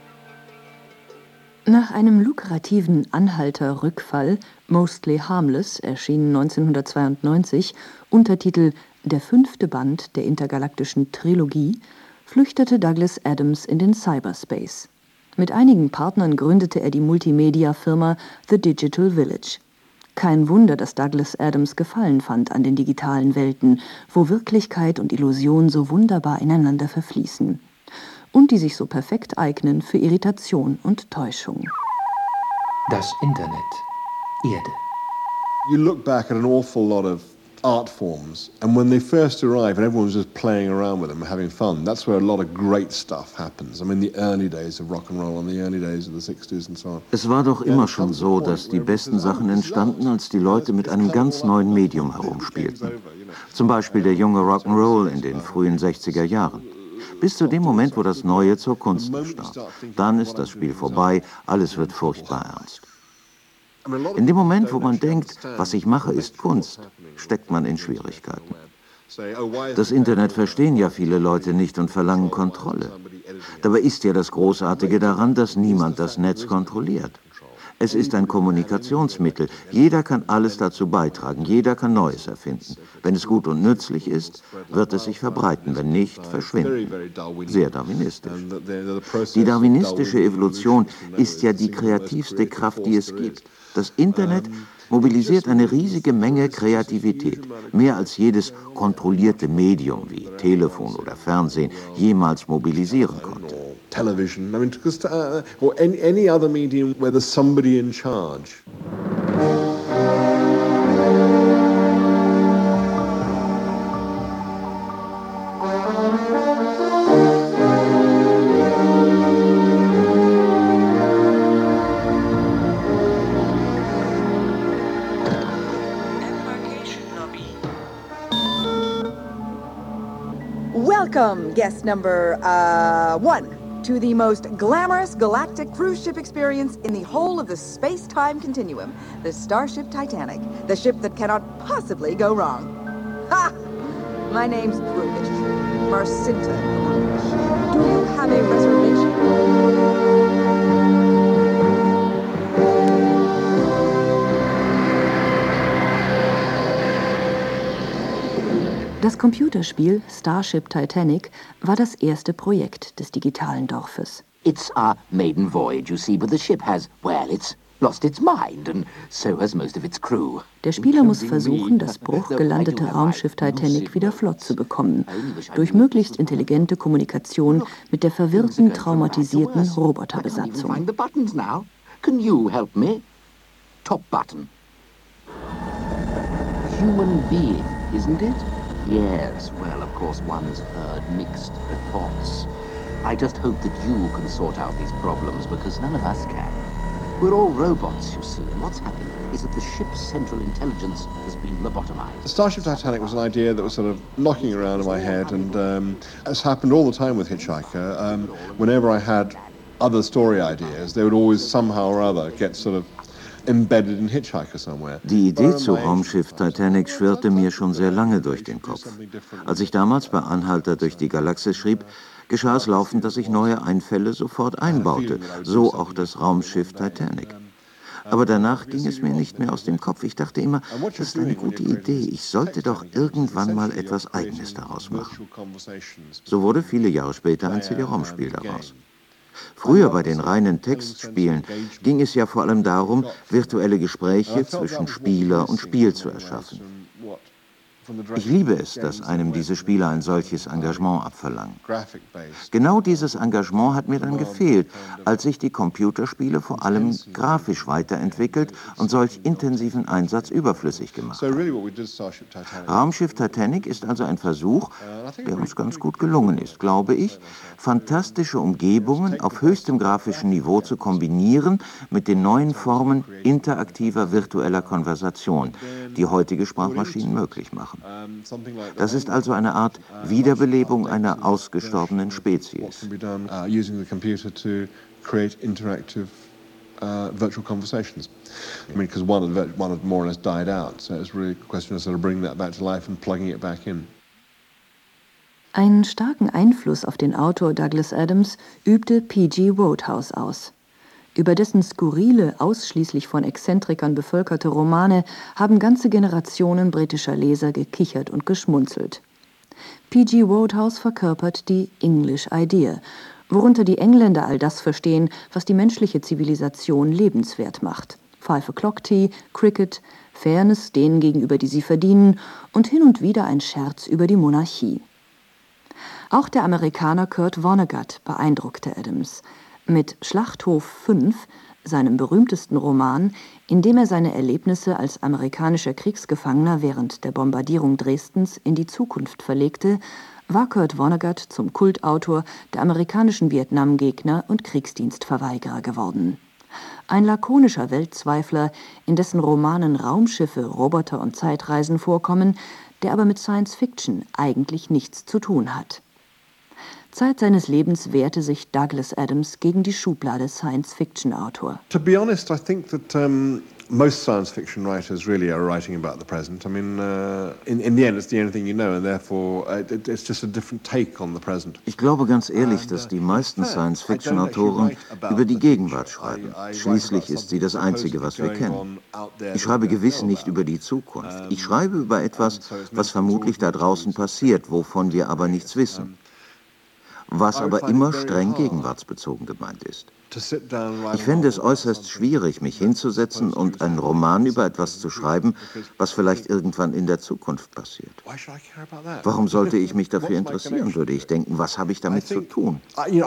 Nach einem lukrativen Anhalter-Rückfall, Mostly Harmless, erschien 1992, Untertitel Der 5. Band der intergalaktischen Trilogie, flüchtete Douglas Adams in den Cyberspace. Mit einigen Partnern gründete er die Multimedia-Firma The Digital Village. Kein Wunder, dass Douglas Adams Gefallen fand an den digitalen Welten, wo Wirklichkeit und Illusion so wunderbar ineinander verfließen und die sich so perfekt eignen für Irritation und Täuschung. Das Internet. Erde. You look back at an awful lot of art forms, and when they first arrive and everyone's just playing around with them, having fun, that's where a lot of great stuff happens. I mean, the early days of rock and roll and the early days of the 60s and so on. Es war doch immer schon so, dass die besten Sachen entstanden, als die Leute mit einem ganz neuen Medium herumspielten. Zum Beispiel der junge Rock'n'Roll in den frühen 60er Jahren. Bis zu dem Moment, wo das Neue zur Kunst erstarrt. Dann ist das Spiel vorbei, alles wird furchtbar ernst. In dem Moment, wo man denkt, was ich mache, ist Kunst, steckt man in Schwierigkeiten. Das Internet verstehen ja viele Leute nicht und verlangen Kontrolle. Dabei ist ja das Großartige daran, dass niemand das Netz kontrolliert. Es ist ein Kommunikationsmittel. Jeder kann alles dazu beitragen, jeder kann Neues erfinden. Wenn es gut und nützlich ist, wird es sich verbreiten, wenn nicht, verschwinden. Sehr darwinistisch. Die darwinistische Evolution ist ja die kreativste Kraft, die es gibt. Das Internet mobilisiert eine riesige Menge Kreativität, mehr als jedes kontrollierte Medium wie Telefon oder Fernsehen jemals mobilisieren konnte. Television, I mean, or any other medium where there's somebody in charge. Welcome, guest number 1, to the most glamorous galactic cruise ship experience in the whole of the space-time continuum, the Starship Titanic, the ship that cannot possibly go wrong. Ha! My name's Brutish, Marcinta Brutish. Do you have a reservation? Das Computerspiel Starship Titanic war das erste Projekt des digitalen Dorfes. It's our maiden voyage, you see, but the ship has, well, it's lost its mind, and so has most of its crew. Der Spieler muss versuchen, das bruchgelandete Raumschiff Titanic wieder flott zu bekommen, durch möglichst intelligente Kommunikation mit der verwirrten, traumatisierten Roboterbesatzung. Can you help me? Top button. Human being, isn't it? Yes, well, of course, one's heard mixed reports. I just hope that you can sort out these problems, because none of us can. We're all robots, you see, and what's happened is that the ship's central intelligence has been lobotomized. The Starship Titanic was an idea that was sort of knocking around in my head, and it's happened all the time with Hitchhiker. Whenever I had other story ideas, they would always somehow or other get sort of embedded in Hitchhiker somewhere. Die Idee zu Raumschiff Titanic schwirrte mir schon sehr lange durch den Kopf. Als ich damals bei Anhalter durch die Galaxis schrieb, geschah es laufend, dass ich neue Einfälle sofort einbaute, so auch das Raumschiff Titanic. Aber danach ging es mir nicht mehr aus dem Kopf. Ich dachte immer, das ist eine gute Idee. Ich sollte doch irgendwann mal etwas Eigenes daraus machen. So wurde viele Jahre später ein CD-ROM-Spiel daraus. Früher bei den reinen Textspielen ging es ja vor allem darum, virtuelle Gespräche zwischen Spieler und Spiel zu erschaffen. Ich liebe es, dass einem diese Spiele ein solches Engagement abverlangen. Genau dieses Engagement hat mir dann gefehlt, als sich die Computerspiele vor allem grafisch weiterentwickelt und solch intensiven Einsatz überflüssig gemacht haben. Raumschiff Titanic ist also ein Versuch, der uns ganz gut gelungen ist, glaube ich, fantastische Umgebungen auf höchstem grafischen Niveau zu kombinieren mit den neuen Formen interaktiver virtueller Konversation, die heutige Sprachmaschinen möglich machen. Das ist also eine Art Wiederbelebung einer ausgestorbenen Spezies. Virtual conversations. I mean, because one had more or less died out, so it's really a question of sort of bringing that back to life and plugging it back in. Einen starken Einfluss auf den Autor Douglas Adams übte P.G. Wodehouse aus. Über dessen skurrile, ausschließlich von Exzentrikern bevölkerte Romane haben ganze Generationen britischer Leser gekichert und geschmunzelt. P.G. Wodehouse verkörpert die English Idea, worunter die Engländer all das verstehen, was die menschliche Zivilisation lebenswert macht. 5-o'clock-Tea, Cricket, Fairness denen gegenüber, die sie verdienen, und hin und wieder ein Scherz über die Monarchie. Auch der Amerikaner Kurt Vonnegut beeindruckte Adams. Mit Schlachthof 5, seinem berühmtesten Roman, in dem er seine Erlebnisse als amerikanischer Kriegsgefangener während der Bombardierung Dresdens in die Zukunft verlegte, war Kurt Vonnegut zum Kultautor der amerikanischen Vietnamgegner und Kriegsdienstverweigerer geworden. Ein lakonischer Weltzweifler, in dessen Romanen Raumschiffe, Roboter und Zeitreisen vorkommen, der aber mit Science Fiction eigentlich nichts zu tun hat. Zeit seines Lebens wehrte sich Douglas Adams gegen die Schublade Science-Fiction-Autor. To be honest, I think that most science fiction writers really are writing about the present. I mean, in the end, it's the only thing you know, and therefore it's just a different take on the present. Ich glaube ganz ehrlich, dass die meisten Science-Fiction-Autoren über die Gegenwart schreiben. Schließlich ist sie das Einzige, was wir kennen. Ich schreibe gewiss nicht über die Zukunft. Ich schreibe über etwas, was vermutlich da draußen passiert, wovon wir aber nichts wissen. Was aber immer streng gegenwartsbezogen gemeint ist. Ich fände es äußerst schwierig, mich hinzusetzen und einen Roman über etwas zu schreiben, was vielleicht irgendwann in der Zukunft passiert. Warum sollte ich mich dafür interessieren, würde ich denken, was habe ich damit zu tun? Ich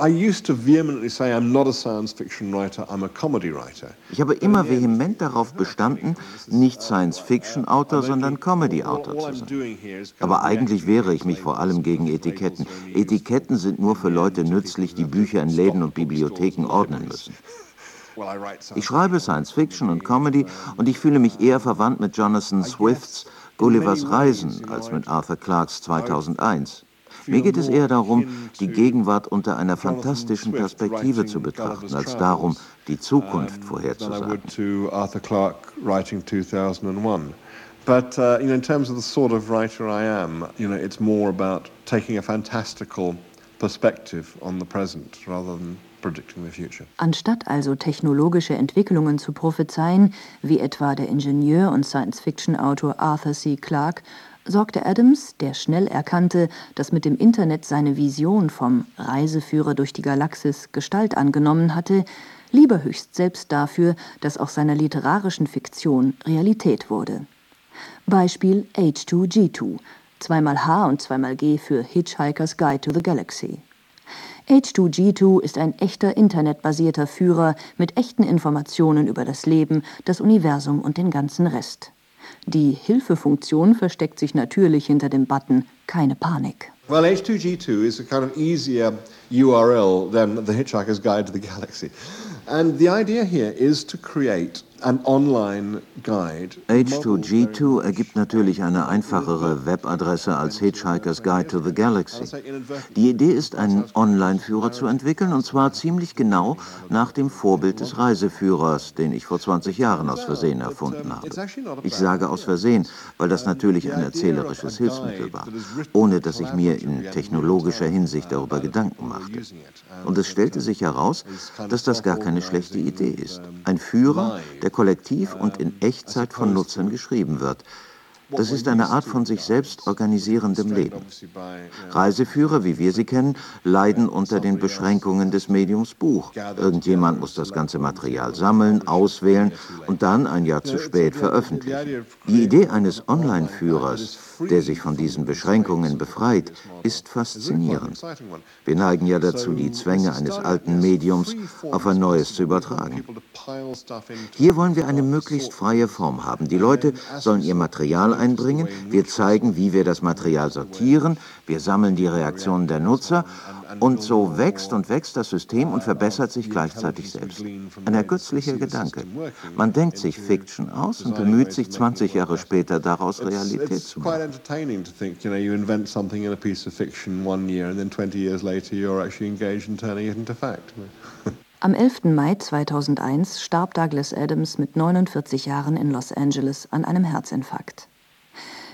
habe immer vehement darauf bestanden, nicht Science-Fiction-Autor, sondern Comedy-Autor zu sein. Aber eigentlich wehre ich mich vor allem gegen Etiketten. Etiketten sind nur für Leute nützlich, die Bücher in Läden und Bibliotheken ordnen müssen. Ich schreibe Science-Fiction und Comedy und ich fühle mich eher verwandt mit Jonathan Swifts Gullivers Reisen als mit Arthur Clarkes 2001. Mir geht es eher darum, die Gegenwart unter einer fantastischen Perspektive zu betrachten, als darum, die Zukunft vorherzusagen. But in terms of the sort of writer I am, it's more about taking a fantastical perspective on the present rather than predicting the future. Anstatt also technologische Entwicklungen zu prophezeien, wie etwa der Ingenieur und Science-Fiction-Autor Arthur C. Clarke, sorgte Adams, der schnell erkannte, dass mit dem Internet seine Vision vom Reiseführer durch die Galaxis Gestalt angenommen hatte, lieber höchst selbst dafür, dass aus seiner literarischen Fiktion Realität wurde. Beispiel H2G2, 2x H und 2x G für Hitchhiker's Guide to the Galaxy. H2G2 ist ein echter internetbasierter Führer mit echten Informationen über das Leben, das Universum und den ganzen Rest. Die Hilfefunktion versteckt sich natürlich hinter dem Button »Keine Panik«. Well, H2G2 is a kind of easier URL than the Hitchhiker's Guide to the Galaxy. And the idea here is to create an online guide. H2G2 ergibt natürlich eine einfachere Webadresse als Hitchhiker's Guide to the Galaxy. Die Idee ist, einen Online-Führer zu entwickeln, und zwar ziemlich genau nach dem Vorbild des Reiseführers, den ich vor 20 Jahren aus Versehen erfunden habe. Ich sage aus Versehen, weil das natürlich ein erzählerisches Hilfsmittel war, ohne dass ich mir in technologischer Hinsicht darüber Gedanken machte. Und es stellte sich heraus, dass das gar keine schlechte Idee ist. Ein Führer, der kollektiv und in Echtzeit von Nutzern geschrieben wird. Das ist eine Art von sich selbst organisierendem Leben. Reiseführer, wie wir sie kennen, leiden unter den Beschränkungen des Mediums Buch. Irgendjemand muss das ganze Material sammeln, auswählen und dann ein Jahr zu spät veröffentlichen. Die Idee eines Online-Führers, der sich von diesen Beschränkungen befreit, ist faszinierend. Wir neigen ja dazu, die Zwänge eines alten Mediums auf ein neues zu übertragen. Hier wollen wir eine möglichst freie Form haben. Die Leute sollen ihr Material einbringen, wir zeigen, wie wir das Material sortieren, wir sammeln die Reaktionen der Nutzer und so wächst und wächst das System und verbessert sich gleichzeitig selbst. Ein ergötzlicher Gedanke. Man denkt sich Fiction aus und bemüht sich 20 Jahre später daraus Realität zu machen. Entertaining to think, you invent something in a piece of fiction 1 year and then 20 years later you're actually engaged in turning it into fact. Am 11. Mai 2001 starb Douglas Adams mit 49 Jahren in Los Angeles an einem Herzinfarkt.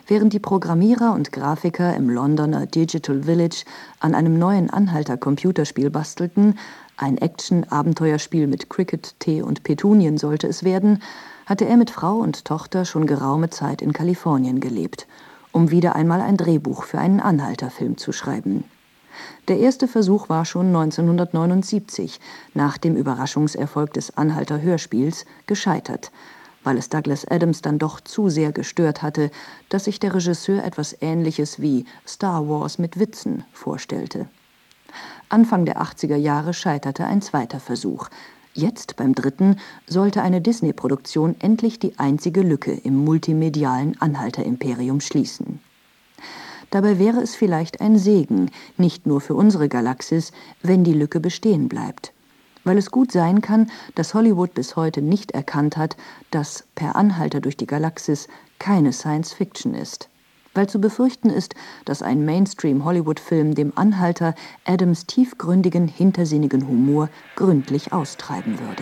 Während die Programmierer und Grafiker im Londoner Digital Village an einem neuen Anhalter-Computerspiel bastelten, ein Action-Abenteuerspiel mit Cricket, Tee und Petunien sollte es werden, hatte er mit Frau und Tochter schon geraume Zeit in Kalifornien gelebt, um wieder einmal ein Drehbuch für einen Anhalterfilm zu schreiben. Der erste Versuch war schon 1979, nach dem Überraschungserfolg des Anhalter-Hörspiels, gescheitert, weil es Douglas Adams dann doch zu sehr gestört hatte, dass sich der Regisseur etwas Ähnliches wie Star Wars mit Witzen vorstellte. Anfang der 80er Jahre scheiterte ein zweiter Versuch. Jetzt, beim dritten, sollte eine Disney-Produktion endlich die einzige Lücke im multimedialen Anhalter-Imperium schließen. Dabei wäre es vielleicht ein Segen, nicht nur für unsere Galaxis, wenn die Lücke bestehen bleibt. Weil es gut sein kann, dass Hollywood bis heute nicht erkannt hat, dass Per Anhalter durch die Galaxis keine Science-Fiction ist. Weil zu befürchten ist, dass ein Mainstream-Hollywood-Film dem Anhalter Adams tiefgründigen, hintersinnigen Humor gründlich austreiben würde.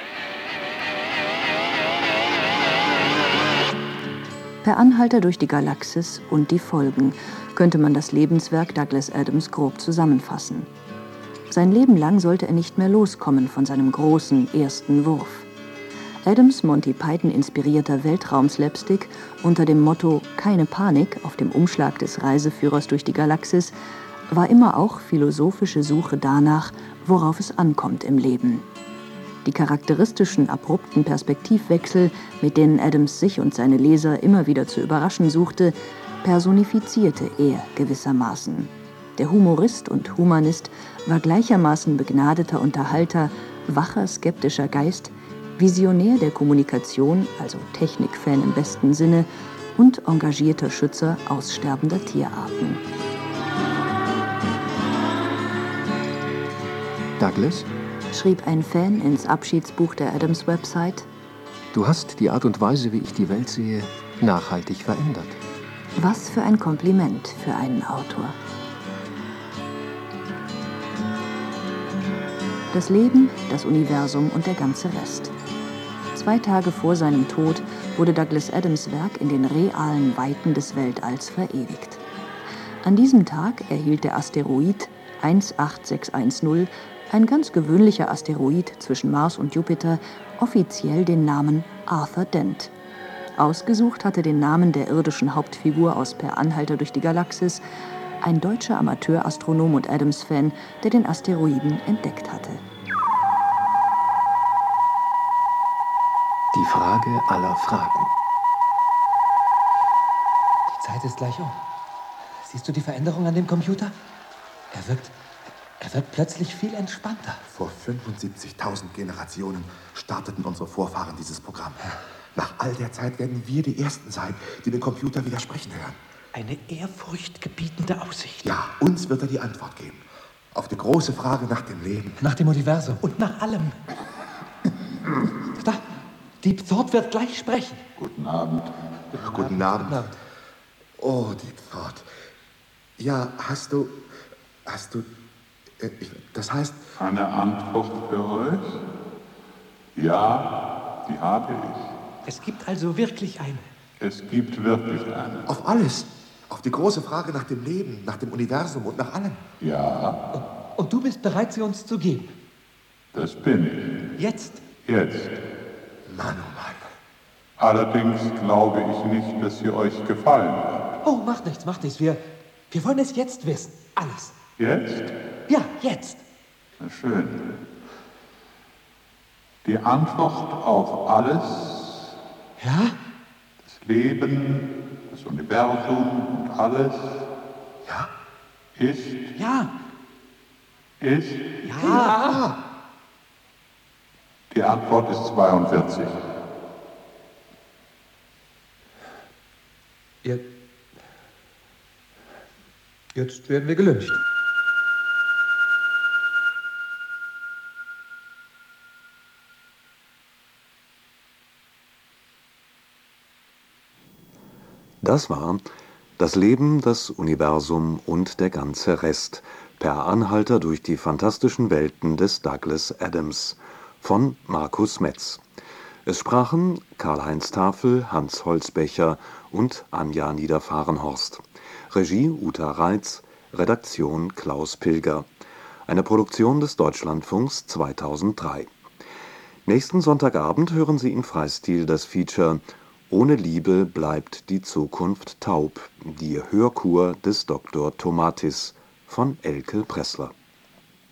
Per Anhalter durch die Galaxis und die Folgen könnte man das Lebenswerk Douglas Adams grob zusammenfassen. Sein Leben lang sollte er nicht mehr loskommen von seinem großen ersten Wurf. Adams Monty Python-inspirierter Weltraumslapstick unter dem Motto »Keine Panik« auf dem Umschlag des Reiseführers durch die Galaxis war immer auch philosophische Suche danach, worauf es ankommt im Leben. Die charakteristischen, abrupten Perspektivwechsel, mit denen Adams sich und seine Leser immer wieder zu überraschen suchte, personifizierte er gewissermaßen. Der Humorist und Humanist war gleichermaßen begnadeter Unterhalter, wacher, skeptischer Geist, Visionär der Kommunikation, also Technikfan im besten Sinne, und engagierter Schützer aussterbender Tierarten. Douglas? Schrieb ein Fan ins Abschiedsbuch der Adams-Website. Du hast die Art und Weise, wie ich die Welt sehe, nachhaltig verändert. Was für ein Kompliment für einen Autor. Das Leben, das Universum und der ganze Rest. 2 Tage vor seinem Tod wurde Douglas Adams' Werk in den realen Weiten des Weltalls verewigt. An diesem Tag erhielt der Asteroid 18610, ein ganz gewöhnlicher Asteroid zwischen Mars und Jupiter, offiziell den Namen Arthur Dent. Ausgesucht hatte den Namen der irdischen Hauptfigur aus Per Anhalter durch die Galaxis ein deutscher Amateurastronom und Adams-Fan, der den Asteroiden entdeckt hatte. Die Frage aller Fragen. Die Zeit ist gleich um. Siehst du die Veränderung an dem Computer? Er wirkt plötzlich viel entspannter. Vor 75.000 Generationen starteten unsere Vorfahren dieses Programm. Nach all der Zeit werden wir die Ersten sein, die den Computer widersprechen hören. Eine ehrfurchtgebietende Aussicht. Ja, uns wird er die Antwort geben. Auf die große Frage nach dem Leben. Nach dem Universum. Und nach allem. Da, Deep Thought wird gleich sprechen. Guten Abend. Guten Abend. Oh, Deep Thought. Ja, hast du, das heißt... Eine Antwort für euch? Ja, die habe ich. Es gibt also wirklich eine. Es gibt wirklich eine. Auf alles. Auf die große Frage nach dem Leben, nach dem Universum und nach allem. Ja. Und du bist bereit, sie uns zu geben? Das bin ich. Jetzt? Jetzt. Mann, oh Mann. Allerdings glaube ich nicht, dass sie euch gefallen wird. Oh, macht nichts. Wir wollen es jetzt wissen. Alles. Jetzt? Ja, jetzt. Na schön. Die Antwort auf alles. Ja? Das Leben, das Universum und alles. Ja? Ist. Ja. Ist. Ja. Die Antwort ist 42. Jetzt werden wir gelünscht. Das war Das Leben, das Universum und der ganze Rest, Per Anhalter durch die fantastischen Welten des Douglas Adams von Markus Metz. Es sprachen Karl-Heinz Tafel, Hans Holzbecher und Anja Niederfahrenhorst. Regie Uta Reitz, Redaktion Klaus Pilger. Eine Produktion des Deutschlandfunks 2003. Nächsten Sonntagabend hören Sie im Freistil das Feature Ohne Liebe bleibt die Zukunft taub. Die Hörkur des Dr. Tomatis von Elke Pressler.